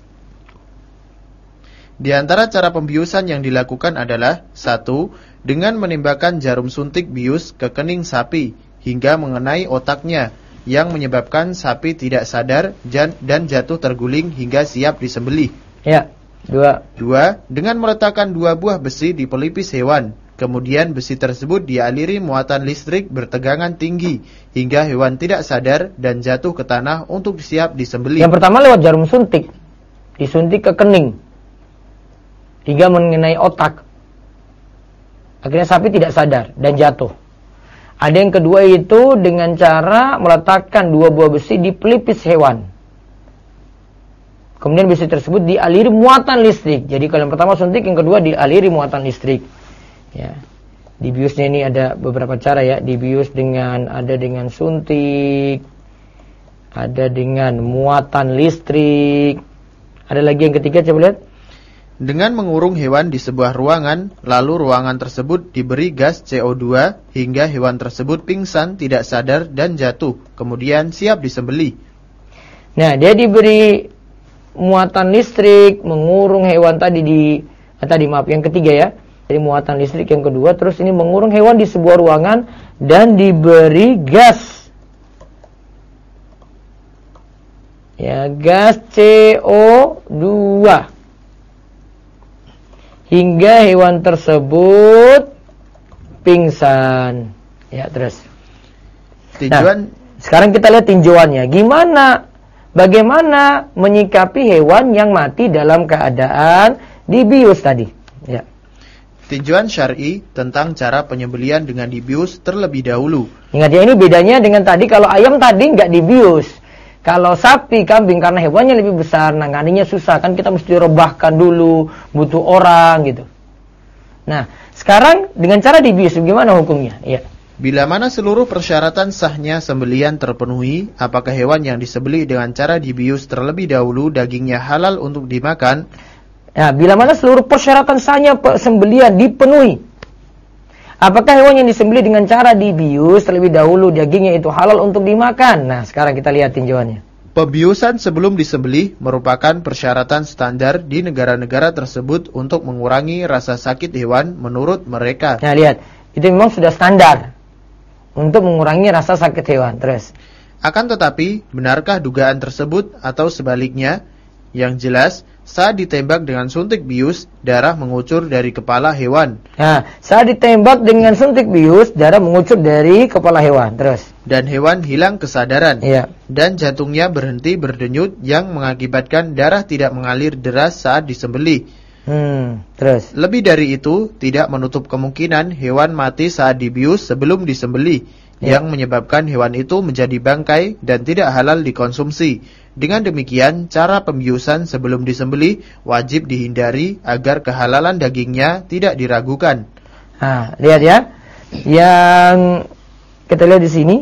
B: Di antara cara pembiusan yang dilakukan adalah 1. Dengan menembakkan jarum suntik bius ke kening sapi hingga mengenai otaknya yang menyebabkan sapi tidak sadar dan jatuh terguling hingga siap disembelih.
A: Ya. 2.
B: Dengan meletakkan 2 buah besi di pelipis hewan. Kemudian besi tersebut dialiri muatan listrik bertegangan tinggi hingga hewan tidak sadar dan jatuh ke tanah untuk siap disembelih.
A: Yang pertama lewat jarum suntik. Disuntik ke kening hingga mengenai otak. Akhirnya sapi tidak sadar dan jatuh. Ada yang kedua itu dengan cara meletakkan 2 buah besi di pelipis hewan. Kemudian besi tersebut dialiri muatan listrik. Jadi kalau yang pertama suntik, yang kedua dialiri muatan listrik. Ya. Dibiusnya ini ada beberapa cara ya. Dibius ada dengan suntik, ada dengan muatan listrik. Ada lagi yang ketiga, coba lihat.
B: Dengan mengurung hewan di sebuah ruangan, lalu ruangan tersebut diberi gas CO2 hingga hewan tersebut pingsan, tidak sadar dan jatuh, kemudian siap disembelih.
A: Nah, dia diberi muatan listrik, mengurung hewan yang ketiga ya. Jadi muatan listrik yang kedua, terus ini mengurung hewan di sebuah ruangan dan diberi gas. Ya, gas CO2. Hingga hewan tersebut pingsan. Ya, terus. Nah, sekarang kita lihat tinjauannya. Bagaimana menyikapi hewan yang mati dalam keadaan dibius tadi? Ya.
B: Tinjauan syar'i tentang cara penyembelian dengan dibius terlebih dahulu.
A: Ingat ya, ini bedanya dengan tadi. Kalau ayam tadi nggak dibius. Kalau sapi, kambing, karena hewannya lebih besar, nanganinya susah. Kan kita mesti rebahkan dulu, butuh orang gitu. Nah, sekarang dengan cara dibius, bagaimana hukumnya? Ya.
B: Bila mana seluruh persyaratan sahnya sembelian terpenuhi, apakah hewan yang disembelih dengan cara dibius terlebih dahulu dagingnya halal untuk dimakan?
A: Nah, bila mana seluruh persyaratan sahnya sembelian dipenuhi, apakah hewan yang disembelih dengan cara dibius terlebih dahulu dagingnya itu halal untuk dimakan? Nah, sekarang kita lihat tinjauannya.
B: Pembiusan sebelum disembelih merupakan persyaratan standar di negara-negara tersebut untuk mengurangi rasa sakit hewan menurut mereka.
A: Nah, lihat, itu memang sudah standar untuk mengurangi rasa sakit hewan. Terus.
B: Akan tetapi, benarkah dugaan tersebut atau sebaliknya? Yang jelas, saat ditembak dengan suntik bius, darah mengucur dari kepala hewan.
A: Nah, saat ditembak dengan suntik bius, darah mengucur dari kepala hewan. Terus.
B: Dan hewan hilang kesadaran.
A: Iya.
B: Dan jantungnya berhenti berdenyut yang mengakibatkan darah tidak mengalir deras saat disembelih.
A: Terus.
B: Lebih dari itu, tidak menutup kemungkinan hewan mati saat dibius sebelum disembelih, yang menyebabkan hewan itu menjadi bangkai dan tidak halal dikonsumsi. Dengan demikian, cara pembiusan sebelum disembelih wajib dihindari agar kehalalan dagingnya tidak diragukan.
A: Nah, lihat ya. Yang kita lihat di sini.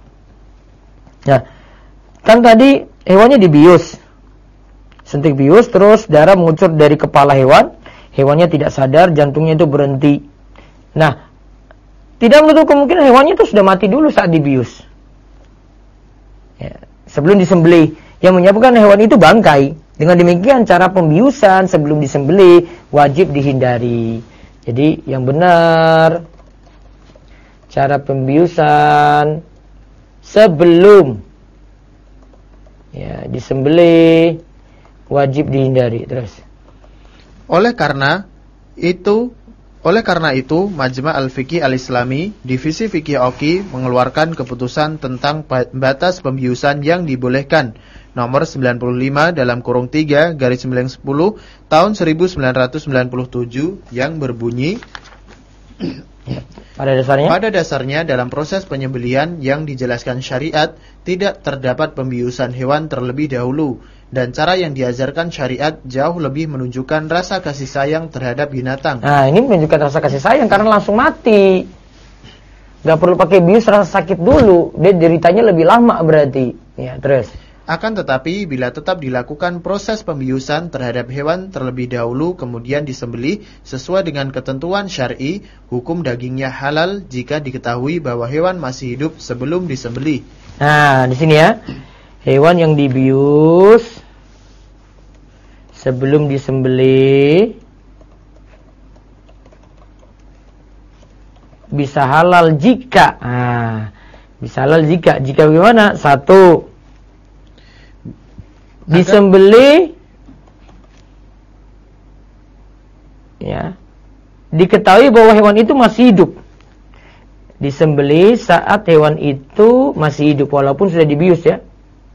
A: Nah, kan tadi hewannya dibius. Suntik bius, terus darah mengucur dari kepala hewan. Hewannya tidak sadar, jantungnya itu berhenti. Nah, tidak menutup kemungkinan hewannya itu sudah mati dulu saat dibius. Ya, sebelum disembelih. Yang menyebabkan hewan itu bangkai. Dengan demikian cara pembiusan sebelum disembelih wajib dihindari. Jadi yang benar, cara pembiusan sebelum disembelih wajib dihindari. Terus.
B: Oleh karena itu, Majma' Al-Fiqih Al-Islami, Divisi Fikih Oki mengeluarkan keputusan tentang batas pembiusan yang dibolehkan nomor 95/3/10 tahun 1997 yang berbunyi, Pada dasarnya dalam proses penyembelihan yang dijelaskan syariat tidak terdapat pembiusan hewan terlebih dahulu, dan cara yang diajarkan syariat jauh lebih menunjukkan rasa kasih sayang terhadap binatang.
A: Nah, ini menunjukkan rasa kasih sayang karena langsung mati. Gak perlu pakai bius rasa sakit dulu, dia deritanya lebih lama berarti. Ya, terus.
B: Akan tetapi bila tetap dilakukan proses pembiusan terhadap hewan terlebih dahulu kemudian disembelih sesuai dengan ketentuan syar'i, hukum dagingnya halal jika diketahui bahwa hewan masih hidup sebelum disembelih.
A: Nah, di sini ya. Hewan yang dibius sebelum disembelih bisa halal jika. Bisa halal jika bagaimana? Satu, disembelih ya, diketahui bahwa hewan itu masih hidup. Disembelih saat hewan itu masih hidup walaupun sudah dibius ya.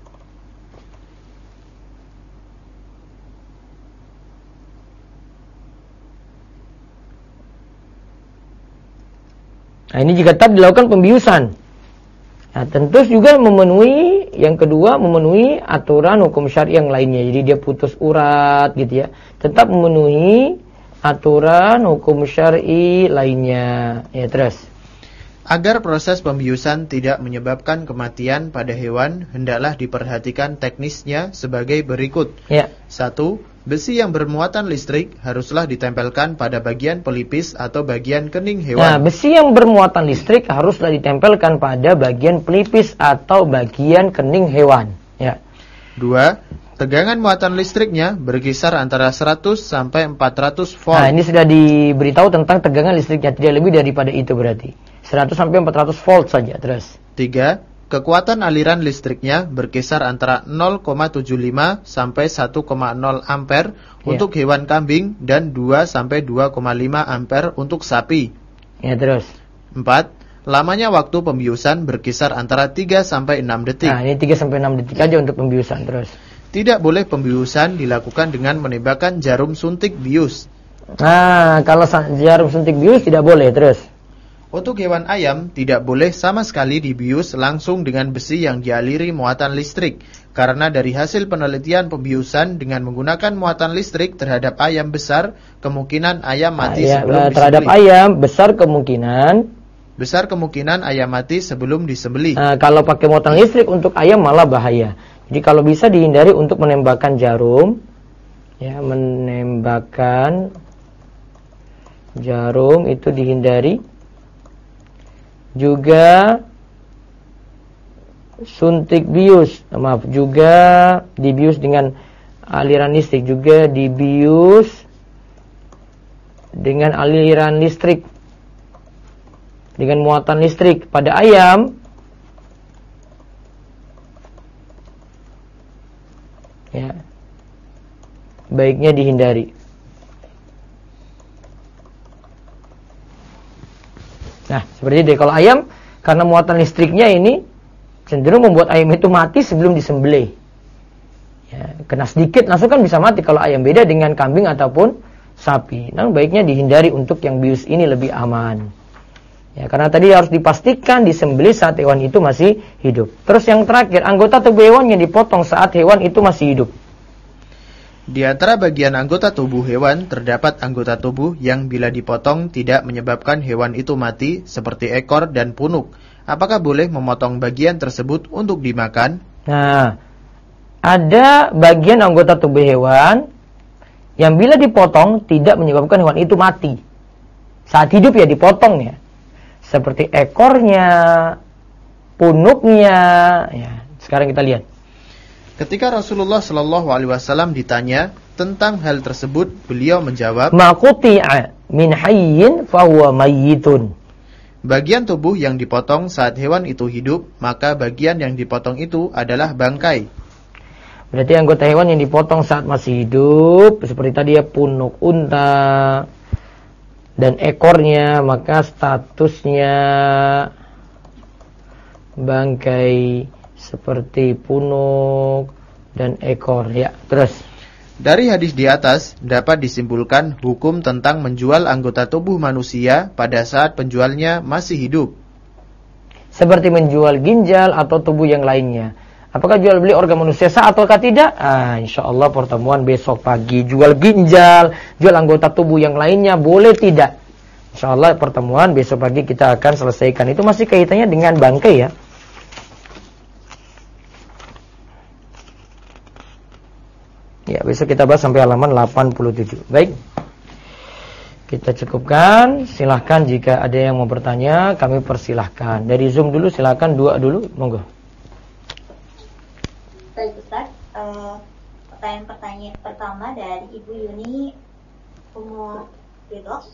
A: Nah, ini jika tetap dilakukan pembiusan. Nah, tentu juga memenuhi, yang kedua memenuhi aturan hukum syar'i yang lainnya. Jadi dia putus urat gitu ya. Tetap memenuhi aturan hukum syar'i lainnya. Ya, terus.
B: Agar proses pembiusan tidak menyebabkan kematian pada hewan, hendaklah diperhatikan teknisnya sebagai berikut.
A: Ya.
B: 1. Besi yang bermuatan listrik haruslah ditempelkan pada bagian pelipis atau bagian kening hewan.
A: Nah, besi yang bermuatan listrik haruslah ditempelkan pada bagian pelipis atau bagian kening hewan. Ya.
B: 2. Tegangan muatan listriknya berkisar antara 100 sampai 400 volt.
A: Nah, ini sudah diberitahu tentang tegangan listriknya, tidak lebih daripada itu berarti. 100 sampai 400 volt saja. Terus.
B: 3. Kekuatan aliran listriknya berkisar antara 0,75 sampai 1,0 ampere untuk hewan kambing dan 2 sampai 2,5 ampere untuk sapi.
A: Ya, terus.
B: 4. Lamanya waktu pembiusan berkisar antara 3 sampai 6 detik.
A: Nah, ini 3 sampai 6 detik aja untuk pembiusan. Terus.
B: Tidak boleh pembiusan dilakukan dengan menembakkan jarum suntik bius.
A: Nah, kalau jarum suntik bius tidak boleh. Terus.
B: Untuk hewan ayam, tidak boleh sama sekali dibius langsung dengan besi yang dialiri muatan listrik. Karena dari hasil penelitian pembiusan dengan menggunakan muatan listrik terhadap ayam besar, kemungkinan ayam mati sebelum disembelih.
A: Terhadap ayam, besar kemungkinan ayam mati sebelum disembelih. Nah, kalau pakai muatan listrik untuk ayam malah bahaya. Jadi kalau bisa dihindari untuk menembakkan jarum. Ya, menembakkan jarum itu dihindari. Juga suntik bius, juga dibius dengan aliran listrik, juga dibius dengan aliran listrik, dengan muatan listrik pada ayam. Ya, baiknya dihindari. Nah, seperti itu. Kalau ayam, karena muatan listriknya ini cenderung membuat ayam itu mati sebelum disembelih. Ya, kena sedikit langsung kan bisa mati kalau ayam, beda dengan kambing ataupun sapi. Nah, baiknya dihindari untuk yang bius ini lebih aman. Ya, karena tadi harus dipastikan disembelih saat hewan itu masih hidup. Terus yang terakhir, anggota tubuh hewan yang dipotong saat hewan itu masih hidup.
B: Di antara bagian anggota tubuh hewan terdapat anggota tubuh yang bila dipotong tidak menyebabkan hewan itu mati seperti ekor dan punuk. Apakah boleh memotong bagian tersebut untuk dimakan? Nah,
A: ada bagian anggota tubuh hewan yang bila dipotong tidak menyebabkan hewan itu mati. Saat hidup ya dipotong ya. Seperti ekornya, punuknya. Ya, sekarang kita lihat.
B: Ketika Rasulullah Shallallahu Alaihi Wasallam ditanya tentang hal tersebut, beliau menjawab,
A: "Maquti'a min hayyin fahuwa mayyitun."
B: Bagian tubuh yang dipotong saat hewan itu hidup, maka bagian yang dipotong itu adalah bangkai.
A: Berarti anggota hewan yang dipotong saat masih hidup, seperti tadi ya punuk unta dan ekornya, maka statusnya bangkai. Seperti punuk dan ekor ya. Terus
B: dari hadis di atas dapat disimpulkan hukum tentang menjual anggota tubuh manusia pada saat penjualnya masih hidup.
A: Seperti menjual ginjal atau tubuh yang lainnya. Apakah jual beli organ manusia sah ataukah tidak? Insyaallah pertemuan besok pagi. Jual ginjal, jual anggota tubuh yang lainnya boleh tidak? Insyaallah pertemuan besok pagi kita akan selesaikan. Itu masih kaitannya dengan bangkai ya. Ya, besok kita bahas sampai halaman 87. Baik. Kita cukupkan. Silahkan jika ada yang mau bertanya, kami persilahkan. Dari Zoom dulu, silahkan. 2 dulu, monggo.
C: Baik Ustaz, pertanyaan pertama dari Ibu Yuni umur Ridho.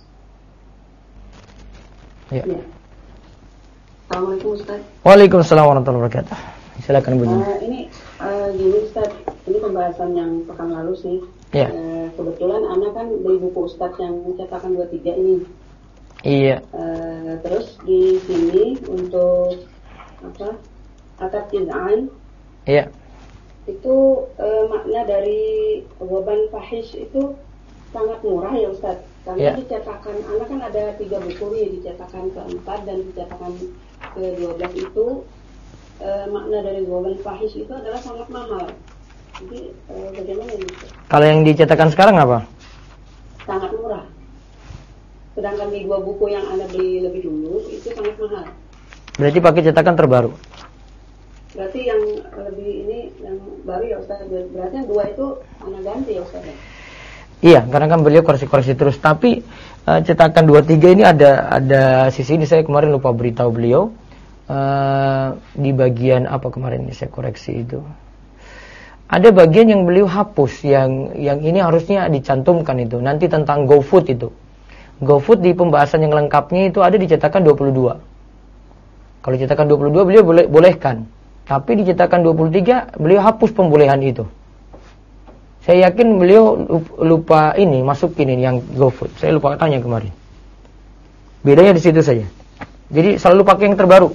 A: Ya.
D: Assalamualaikum Ustaz.
A: Waalaikumsalam warahmatullahi wabarakatuh. Silakan Bu Yuni.
D: Ini gini Ustaz, ini pembahasan yang pekan lalu sih.
A: Ya.
D: Kebetulan Ana kan beli buku Ustaz yang cetakan 23 ini.
A: Iya.
D: Terus di sini untuk akad iz'an.
A: Iya.
D: Itu makna dari waban fahish itu sangat murah ya Ustaz. Karena di cetakan Ana kan ada 3 buku nih, di cetakan ke-4 dan di cetakan ke-12 itu makna dari waban fahish itu adalah sangat mahal. Jadi bagaimana ini?
A: Kalau yang dicetakkan sekarang apa?
D: Sangat murah. Sedangkan di 2 buku yang Anda beli lebih dulu itu sangat mahal.
A: Berarti pakai cetakan terbaru.
D: Berarti yang lebih ini yang baru ya Ustaz. Berarti yang 2 itu Anda ganti ya Ustaz.
A: Iya, karena kan beliau koreksi-koreksi terus. Tapi cetakan 23 ini ada sisi ini saya kemarin lupa beritahu beliau. Di bagian apa kemarin ini saya koreksi itu. Ada bagian yang beliau hapus yang ini harusnya dicantumkan itu. Nanti tentang GoFood itu. GoFood di pembahasan yang lengkapnya itu ada di cetakan 22. Kalau cetakan 22 beliau bolehkan. Tapi di cetakan 23 beliau hapus pembolehan itu. Saya yakin beliau lupa ini masukin ini yang GoFood. Saya lupa tanya kemarin. Bedanya di situ saja. Jadi selalu pakai yang terbaru.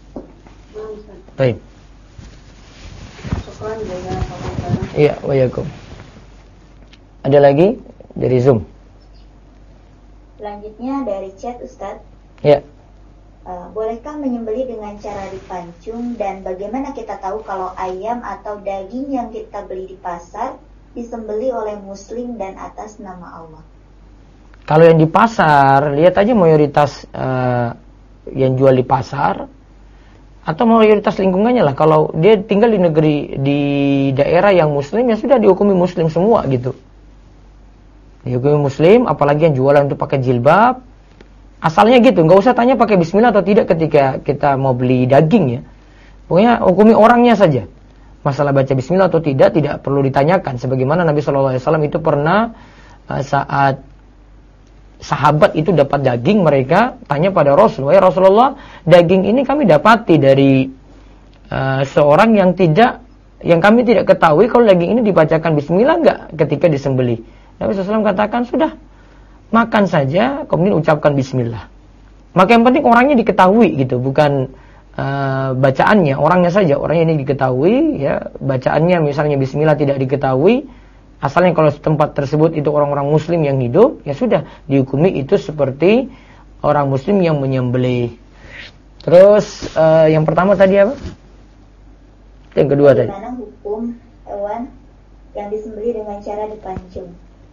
A: Baik. Iya, waalaikum. Ada lagi dari Zoom.
C: Selanjutnya dari chat Ustaz.
A: Ya.
C: Bolehkah menyembelih dengan cara dipancung, dan bagaimana kita tahu kalau ayam atau daging yang kita beli di pasar disembelih oleh muslim dan atas nama Allah?
A: Kalau yang di pasar, lihat aja mayoritas yang jual di pasar atau mayoritas lingkungannya lah. Kalau dia tinggal di negeri, di daerah yang muslim, ya sudah dihukumi muslim semua gitu. Dihukumi muslim, apalagi yang jualan itu pakai jilbab. Asalnya gitu, nggak usah tanya pakai bismillah atau tidak ketika kita mau beli daging ya. Pokoknya hukumi orangnya saja. Masalah baca bismillah atau tidak perlu ditanyakan. Sebagaimana Nabi SAW itu pernah saat sahabat itu dapat daging, mereka tanya pada Rasul, "Ya Rasulullah, daging ini kami dapati dari seorang yang kami tidak ketahui kalau daging ini dibacakan bismillah enggak ketika disembelih?" Nabi SAW katakan, "Sudah, makan saja, kemudian ucapkan bismillah." Maka yang penting orangnya diketahui gitu, bukan bacaannya, orangnya saja. Orangnya ini diketahui, ya, bacaannya misalnya bismillah tidak diketahui. Asalnya kalau tempat tersebut itu orang-orang muslim yang hidup, ya sudah dihukumi itu seperti orang muslim yang menyembelih. Terus yang pertama tadi apa? Yang kedua tadi.
C: Bagaimana hukum hewan yang disembelih dengan cara dipancung?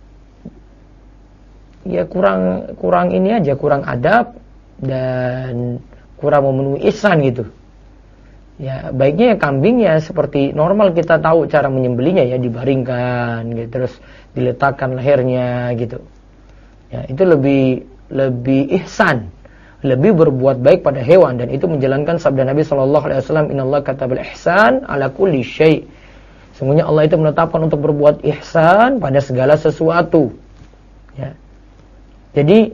A: Ya kurang ini aja, kurang adab dan kurang memenuhi ihsan gitu. Ya baiknya ya kambing ya seperti normal kita tahu cara menyembelihnya ya, dibaringkan gitu, terus diletakkan lehernya gitu. Ya itu lebih ihsan, lebih berbuat baik pada hewan, dan itu menjalankan sabda Nabi SAW, "Innallaha katabal ihsan ala kulli syai'." Sungguhnya Allah itu menetapkan untuk berbuat ihsan pada segala sesuatu. Ya. Jadi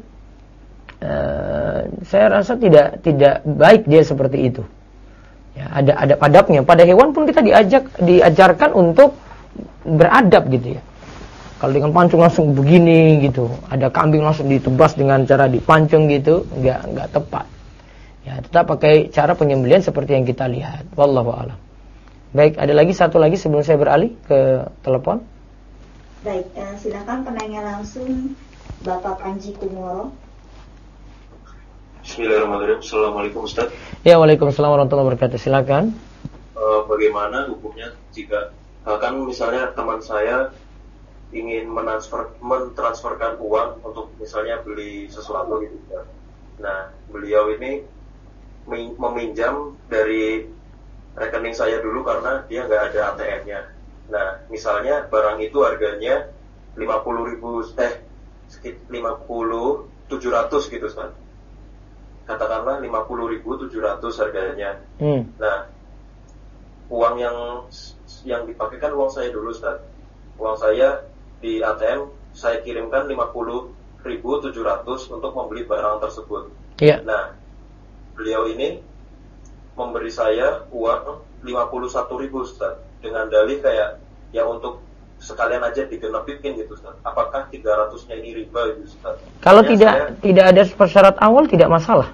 A: saya rasa tidak baik dia seperti itu. Ya, ada adabnya. Pada hewan pun kita diajarkan untuk beradab gitu ya. Kalau dengan pancung langsung begini gitu, ada kambing langsung ditebas dengan cara dipancung gitu, enggak tepat. Ya, tetap pakai cara penyembelihan seperti yang kita lihat. Wallahu a'lam. Baik, ada lagi satu lagi sebelum saya beralih ke telepon.
C: Baik, silakan penanya langsung Bapak Panji Kumoro.
E: Bismillahirrahmanirrahim. Assalamualaikum Ustaz.
A: Ya, waalaikumsalam warahmatullahi wabarakatuh. Silakan.
E: Bagaimana hukumnya jika kan misalnya teman saya ingin mentransferkan uang untuk misalnya beli sesuatu gitu. Nah, beliau ini meminjam dari rekening saya dulu karena dia nggak ada ATM-nya. Nah, misalnya barang itu harganya 50.700 gitu Ustaz. Katakanlah 50.700 harganya. Nah, uang yang dipakai kan uang saya dulu Ustaz. Uang saya di ATM saya kirimkan 50.700 untuk membeli barang tersebut.
A: Iya.
E: Nah, beliau ini memberi saya uang 51.000 Ustaz, dengan dalih kayak ya untuk sekalian aja digenepin gitu Ustaz. Apakah 300-nya ini riba itu Ustaz?
A: Kalau tidak ada syarat awal tidak masalah.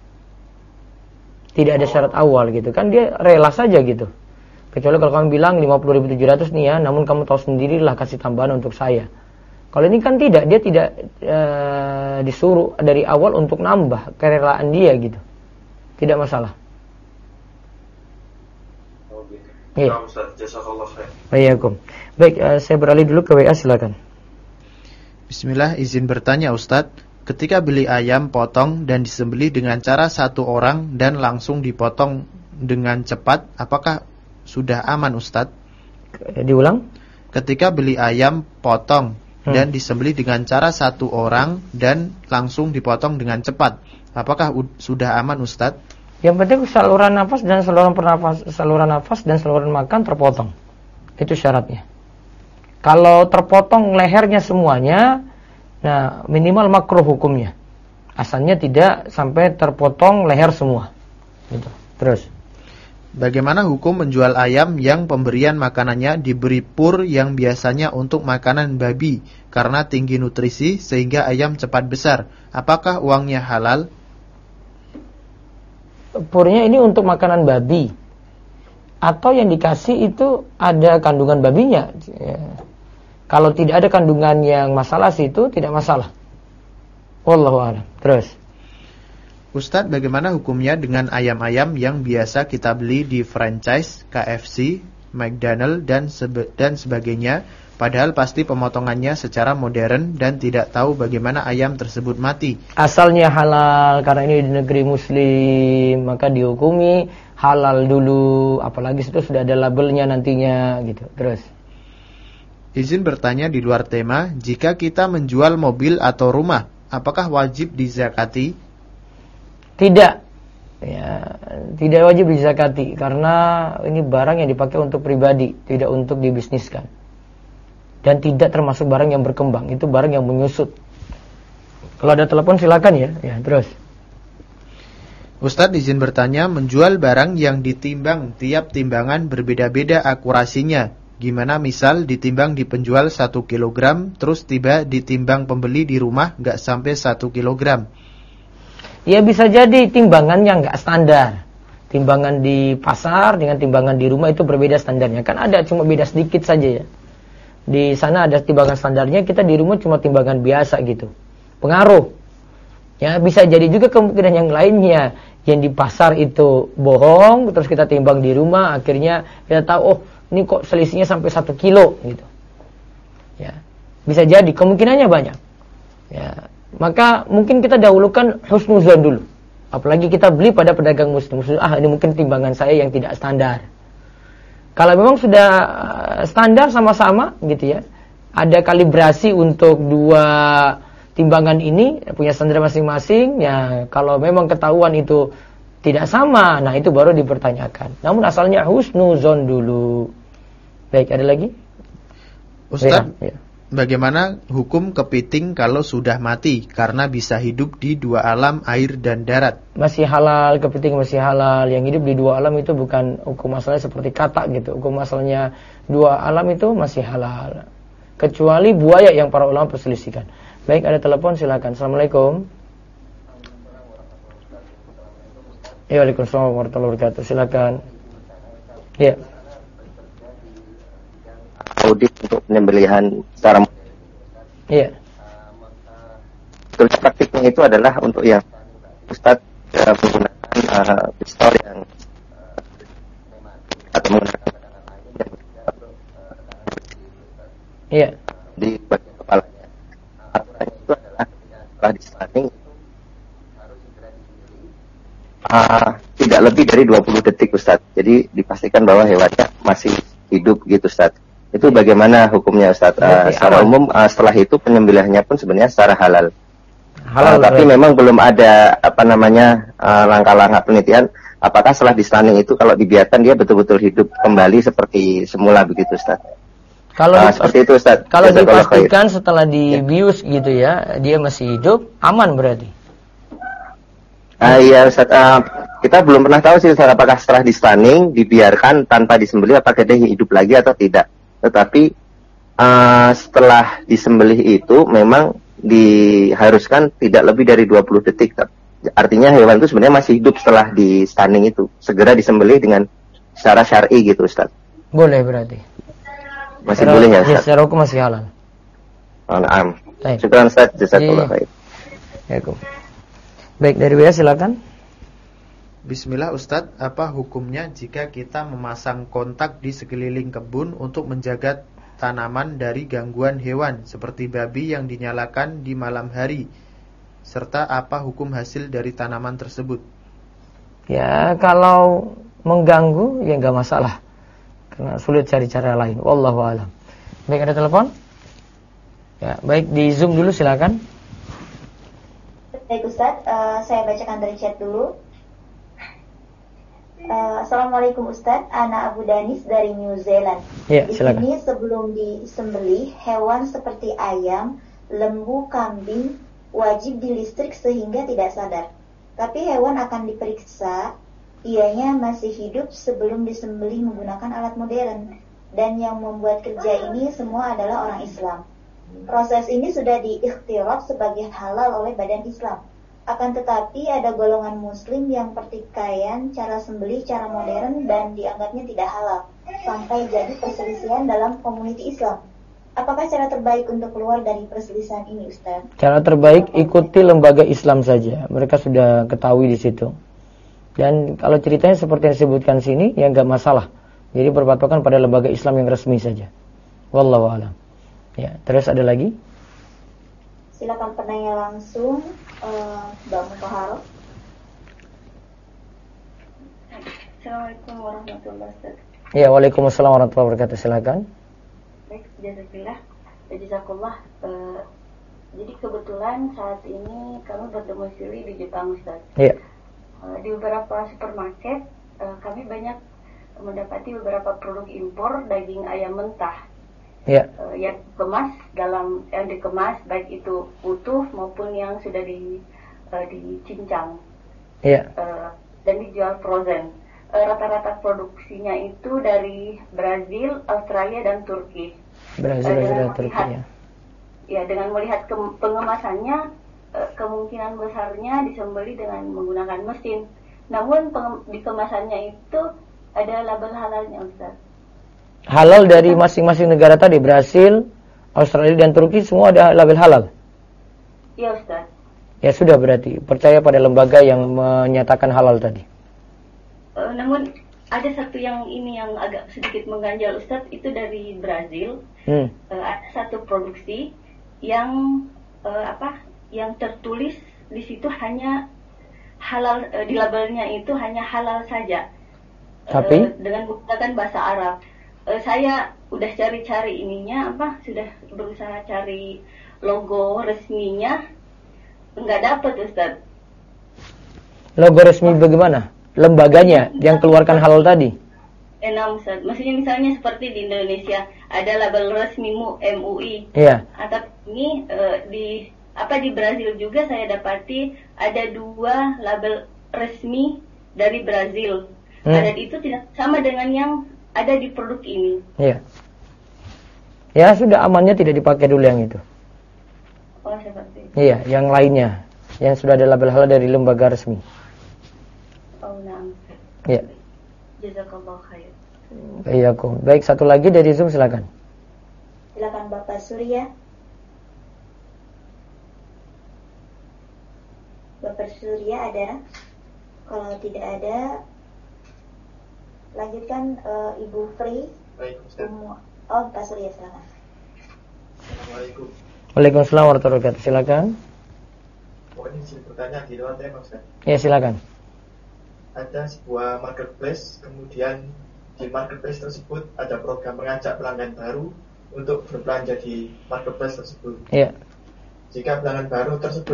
A: Tidak ada syarat awal gitu kan, dia rela saja gitu. Kecuali kalau kamu bilang 50.700 nih ya, namun kamu tahu sendirilah kasih tambahan untuk saya. Kalau ini kan tidak, dia tidak disuruh dari awal untuk nambah kerelaan dia gitu. Tidak masalah. Iya. Baik, saya beralih dulu ke WA, silakan.
B: Bismillah, izin bertanya Ustadz, ketika beli ayam potong dan disembelih dengan cara satu orang dan langsung dipotong dengan cepat, apakah sudah aman Ustadz?
A: Diulang?
B: Ketika beli ayam potong dan disembelih dengan cara satu orang dan langsung dipotong dengan cepat, apakah sudah aman Ustadz?
A: Yang penting saluran nafas dan saluran nafas dan saluran makan terpotong. Itu syaratnya. Kalau terpotong lehernya semuanya, nah minimal makruh hukumnya. Asalnya tidak sampai terpotong leher semua. Gitu. Terus.
B: Bagaimana hukum menjual ayam yang pemberian makanannya diberi pur yang biasanya untuk makanan babi karena tinggi nutrisi sehingga ayam cepat besar? Apakah uangnya halal?
A: Purnya ini untuk makanan babi atau yang dikasih itu ada kandungan babinya ya. Kalau tidak ada kandungan yang masalah situ tidak masalah. Wallahu a'lam. Terus
B: Ustadz, bagaimana hukumnya dengan ayam-ayam yang biasa kita beli di franchise, KFC, McDonald dan sebagainya, padahal pasti pemotongannya secara modern dan tidak tahu bagaimana ayam tersebut mati?
A: Asalnya halal karena ini di negeri muslim, maka dihukumi halal dulu, apalagi itu sudah ada labelnya nantinya gitu. Terus
B: izin bertanya di luar tema, jika kita menjual mobil atau rumah, apakah wajib dizakati?
A: Tidak. Ya, tidak wajib dizakati karena ini barang yang dipakai untuk pribadi, tidak untuk dibisniskan. Dan tidak termasuk barang yang berkembang, itu barang yang menyusut. Kalau ada telepon silakan ya. Ya, terus.
B: Ustadz izin bertanya, menjual barang yang ditimbang tiap timbangan berbeda-beda akurasinya. Gimana misal ditimbang di penjual 1 kg, terus tiba ditimbang pembeli di rumah nggak sampai 1 kg?
A: Ya bisa jadi timbangan yang nggak standar. Timbangan di pasar dengan timbangan di rumah itu berbeda standarnya. Kan ada cuma beda sedikit saja ya. Di sana ada timbangan standarnya, kita di rumah cuma timbangan biasa gitu. Pengaruh. Ya bisa jadi juga kemungkinan yang lainnya. Yang di pasar itu bohong, terus kita timbang di rumah, akhirnya kita tahu, oh ini kok selisihnya sampai 1 kilo gitu. Ya bisa jadi, kemungkinannya banyak. Ya. Maka mungkin kita dahulukan husnuzon dulu. Apalagi kita beli pada pedagang muslim. Ini mungkin timbangan saya yang tidak standar. Kalau memang sudah standar sama-sama gitu ya, ada kalibrasi untuk dua timbangan ini, punya standar masing-masing. Ya kalau memang ketahuan itu tidak sama, nah itu baru dipertanyakan. Namun asalnya husnuzon dulu. Baik, ada lagi?
B: Ustaz,
A: ya.
B: Bagaimana hukum kepiting kalau sudah mati karena bisa hidup di dua alam, air dan darat?
A: Masih halal, kepiting masih halal. Yang hidup di dua alam itu bukan hukum asalnya seperti katak gitu. Hukum asalnya dua alam itu masih halal. Kecuali buaya yang para ulama perselisihkan. Baik, ada telepon silakan. Assalamualaikum. Waalaikumsalam warahmatullahi wabarakatuh. Silakan. Ya.
F: Audit untuk penyembelihan secara
A: iya.
F: Praktiknya itu adalah untuk yang Ustadz menggunakan pistol yang atau menggunakan
A: iya.
F: di bagian kepalanya. Aturannya itu adalah setelah dislanting tidak lebih dari 20 detik Ustadz. Jadi dipastikan bahwa hewannya masih hidup gitu Ustadz. Itu bagaimana hukumnya Ustaz? Secara umum setelah itu penyembelihannya pun sebenarnya secara halal. Tapi memang belum ada langkah-langkah penelitian apakah setelah di stunning itu kalau dibiarkan dia betul-betul hidup kembali seperti semula begitu Ustaz. Seperti itu Ustaz.
A: Kalau dipastikan setelah dibius gitu ya, dia masih hidup, aman berarti.
F: Iya Ustaz, kita belum pernah tahu sih Ustaz apakah setelah di stunning dibiarkan tanpa disembelih apakah dia hidup lagi atau tidak. Tetapi setelah disembelih itu memang diharuskan tidak lebih dari 20 detik. Artinya hewan itu sebenarnya masih hidup setelah di stunning itu. Segera disembelih dengan secara syar'i gitu Ustaz.
A: Boleh berarti.
F: Masih boleh ya Ustaz?
A: Secara hukum masih halal.
F: Naam. Syukran Ustaz, jazakallahu khair.
A: Baik, dari Buya silakan.
B: Bismillah Ustadz, apa hukumnya jika kita memasang kontak di sekeliling kebun untuk menjaga tanaman dari gangguan hewan seperti babi yang dinyalakan di malam hari? Serta apa hukum hasil dari tanaman tersebut?
A: Ya, kalau mengganggu ya nggak masalah. Karena sulit cari cara lain. Wallahu a'lam. Baik, ada telepon? Ya, baik di Zoom dulu silakan.
C: Baik Ustadz, saya bacakan dari chat dulu. Assalamualaikum Ustadz, Ana Abu Danis dari New Zealand.
A: Ya,
C: di sini sebelum disembelih, hewan seperti ayam, lembu, kambing wajib dilistrik sehingga tidak sadar. Tapi hewan akan diperiksa, ianya masih hidup sebelum disembelih menggunakan alat modern. Dan yang membuat kerja ini semua adalah orang Islam. Proses ini sudah diikhtiraf sebagai halal oleh badan Islam. Akan tetapi ada golongan muslim yang pertikaian cara sembelih cara modern dan dianggapnya tidak halal sampai jadi perselisihan dalam komuniti Islam. Apakah cara terbaik untuk keluar dari perselisihan ini Ustaz?
A: Cara terbaik ikuti lembaga Islam saja. Mereka sudah ketahui di situ. Dan kalau ceritanya seperti yang disebutkan sini ya enggak masalah. Jadi berpatokan pada lembaga Islam yang resmi saja. Wallahu a'lam. Ya, terus ada lagi?
C: Silakan penanya langsung, Mbak Mutaharo.
D: Assalamualaikum warahmatullahi wabarakatuh.
A: Ya, waalaikumsalam warahmatullahi wabarakatuh. Silakan.
D: Baik, jazakallah. Jadi kebetulan saat ini kami berdomisili di Jepang, Ustaz.
A: Iya.
D: Di beberapa supermarket kami banyak mendapati beberapa produk impor daging ayam mentah.
A: Ya.
D: Yang dikemas baik itu utuh maupun yang sudah dicincang.
A: Iya.
D: Dan dijual frozen. Rata-rata produksinya itu dari Brazil, Australia dan Turki.
A: Brazil, Australia, Turki ya.
D: Ya, dengan melihat pengemasannya kemungkinan besarnya disembelih dengan menggunakan mesin. Namun di kemasannya itu ada label halalnya, Ustaz.
A: Halal dari masing-masing negara tadi, Brasil, Australia dan Turki semua ada label halal.
D: Iya Ustaz.
A: Ya sudah berarti percaya pada lembaga yang menyatakan halal tadi.
D: Namun ada satu yang agak sedikit mengganjal Ustaz, itu dari Brazil. Ada satu produksi yang yang tertulis di situ hanya halal, di labelnya itu hanya halal saja.
A: Tapi
D: dengan menggunakan bahasa Arab. Saya udah cari-cari sudah berusaha cari logo resminya, nggak dapat Ustaz.
A: Logo resmi bagaimana? Lembaganya yang keluarkan halal tadi?
D: Ustaz. Maksudnya misalnya seperti di Indonesia ada label resmi MUI.
A: Iya.
D: Atau ini di Brazil juga saya dapati ada 2 label resmi dari Brazil. Dan itu tidak sama dengan yang ada di produk ini.
A: Iya. Ya sudah, amannya tidak dipakai dulu yang itu.
D: Oh, seperti itu.
A: Iya, yang lainnya yang sudah ada label halal dari lembaga resmi.
D: Oh, nah.
A: Iya.
D: Jazakallahu khair.
A: Iya, kok. Baik, satu lagi dari Zoom silakan.
C: Silakan Bapak Surya. Bapak Surya ada? Kalau tidak ada, lanjutkan Ibu Fri.
G: Baik, Ustaz.
C: Pak Surya silakan.
G: Assalamualaikum.
A: Waalaikumsalam warahmatullahi wabarakatuh. Silakan.
G: Pokoknya izin bertanya di luar tema, Ustaz.
A: Ya, silakan.
G: Ada sebuah marketplace, kemudian di marketplace tersebut ada program mengajak pelanggan baru untuk berbelanja di marketplace tersebut.
A: Iya.
G: Jika pelanggan baru tersebut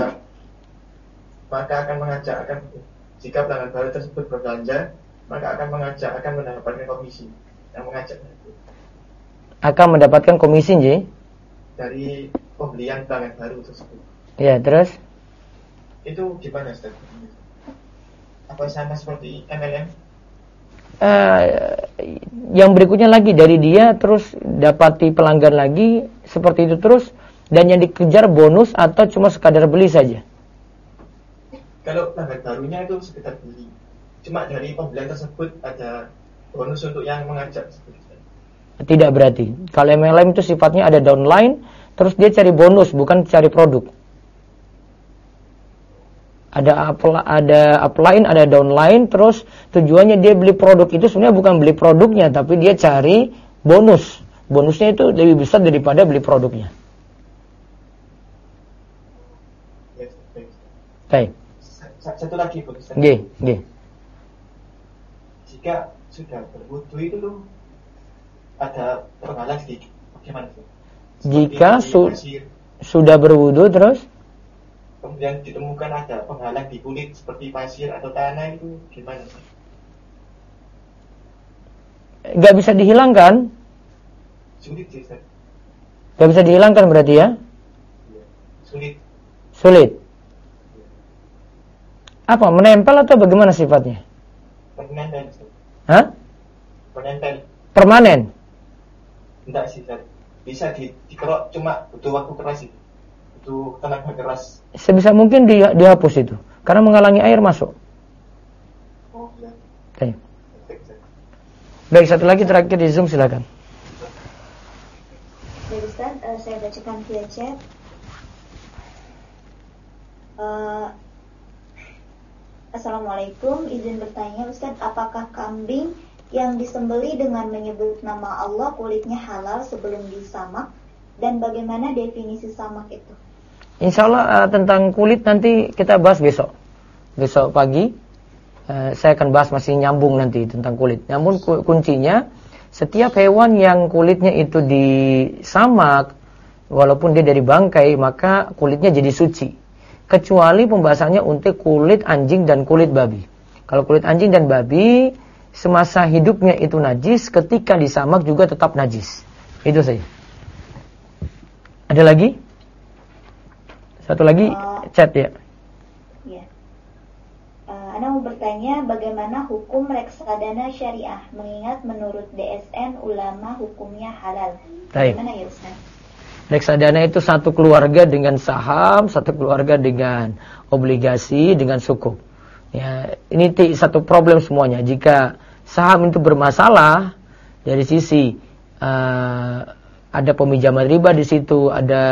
G: jika pelanggan baru tersebut berbelanja, maka akan mendapatkan komisi yang mengajaknya itu.
A: Akan mendapatkan komisi, Ji?
G: Dari pembelian pelanggan baru tersebut.
A: Iya, terus?
G: Itu gimana, Ustaz? Apa sama seperti MLM?
A: Yang berikutnya lagi dari dia terus dapati pelanggan lagi seperti itu terus, dan yang dikejar bonus atau cuma sekadar beli saja?
G: Kalau pelanggan barunya itu sekedar beli, cuma dari pembelian tersebut ada bonus untuk yang mengajak.
A: Tidak berarti. Kalau MLM itu sifatnya ada downline, terus dia cari bonus, bukan cari produk. Ada upline, ada downline, terus tujuannya dia beli produk itu sebenarnya bukan beli produknya, tapi dia cari bonus. Bonusnya itu lebih besar daripada beli produknya. Baik.
G: Satu lagi, Bu.
A: Nggih.
G: Jika sudah berwudu itu tuh ada penghalang sedikit, bagaimana sih?
A: Jika sudah berwudu terus
G: kemudian ditemukan ada penghalang di kulit seperti pasir atau tanah, itu gimana sih?
A: Gak bisa dihilangkan?
G: Sulit sih, Ustaz.
A: Gak bisa dihilangkan berarti ya? Sulit. Apa? Menempel atau bagaimana sifatnya?
G: Menempel, Ustaz.
A: Hah?
G: Menempel.
A: Permanen?
G: Enggak sih, Ustaz. Bisa dikerok, cuma butuh waktu keras sih. Butuh tenaga keras.
A: Sebisa mungkin dihapus itu, karena menghalangi air masuk.
G: Oh, ya.
A: Oke. Baik, satu lagi terakhir di Zoom, silakan.
C: Baik Ustaz, saya bacakan via chat. Assalamualaikum, izin bertanya Ustaz, apakah kambing yang disembeli dengan menyebut nama Allah kulitnya halal sebelum disamak, dan bagaimana definisi samak itu?
A: Insya Allah tentang kulit nanti kita bahas besok pagi. Saya akan bahas, masih nyambung nanti tentang kulit. Namun kuncinya, setiap hewan yang kulitnya itu disamak, walaupun dia dari bangkai, maka kulitnya jadi suci. Kecuali pembahasannya untuk kulit anjing dan kulit babi. Kalau kulit anjing dan babi, semasa hidupnya itu najis, ketika disamak juga tetap najis. Itu saja. Ada lagi? Satu lagi, chat ya.
C: Ya. Anda mau bertanya bagaimana hukum reksadana syariah, mengingat menurut DSN ulama hukumnya halal. Bagaimana ya Ustaz?
A: Reksadana itu satu keluarga dengan saham, satu keluarga dengan obligasi, dengan sukuk. Ya, ini satu problem semuanya. Jika saham itu bermasalah dari sisi ada peminjaman riba di situ, ada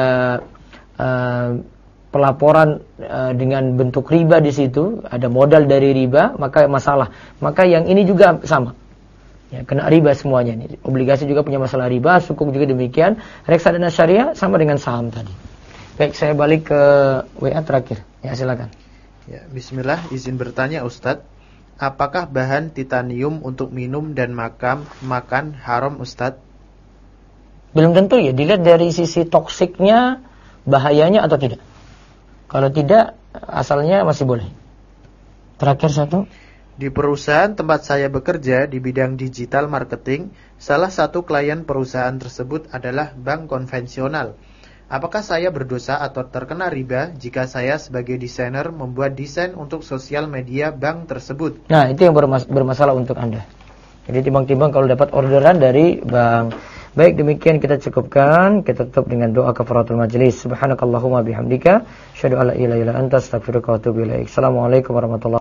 A: pelaporan dengan bentuk riba di situ, ada modal dari riba, maka masalah. Maka yang ini juga sama. Ya, kena riba semuanya nih. Obligasi juga punya masalah riba, sukuk juga demikian. Reksadana syariah sama dengan saham tadi. Baik, saya balik ke WA terakhir. Ya, silakan.
B: Ya, bismillah, izin bertanya Ustadz, apakah bahan titanium untuk minum dan makan haram Ustadz?
A: Belum tentu ya, dilihat dari sisi toksiknya, bahayanya atau tidak. Kalau tidak, asalnya masih boleh. Terakhir satu.
B: Di perusahaan tempat saya bekerja di bidang digital marketing, salah satu klien perusahaan tersebut adalah bank konvensional. Apakah saya berdosa atau terkena riba jika saya sebagai desainer membuat desain untuk sosial media bank tersebut?
A: Nah, itu yang bermasalah untuk Anda. Jadi timbang-timbang kalau dapat orderan dari bank. Baik, demikian kita cukupkan. Kita tutup dengan doa kafaratul majelis. Subhanakallahumma bihamdika, asyhadu an la ilaha illa anta, astaghfiruka wa atubu ilaik. Assalamualaikum warahmatullahi wabarakatuh.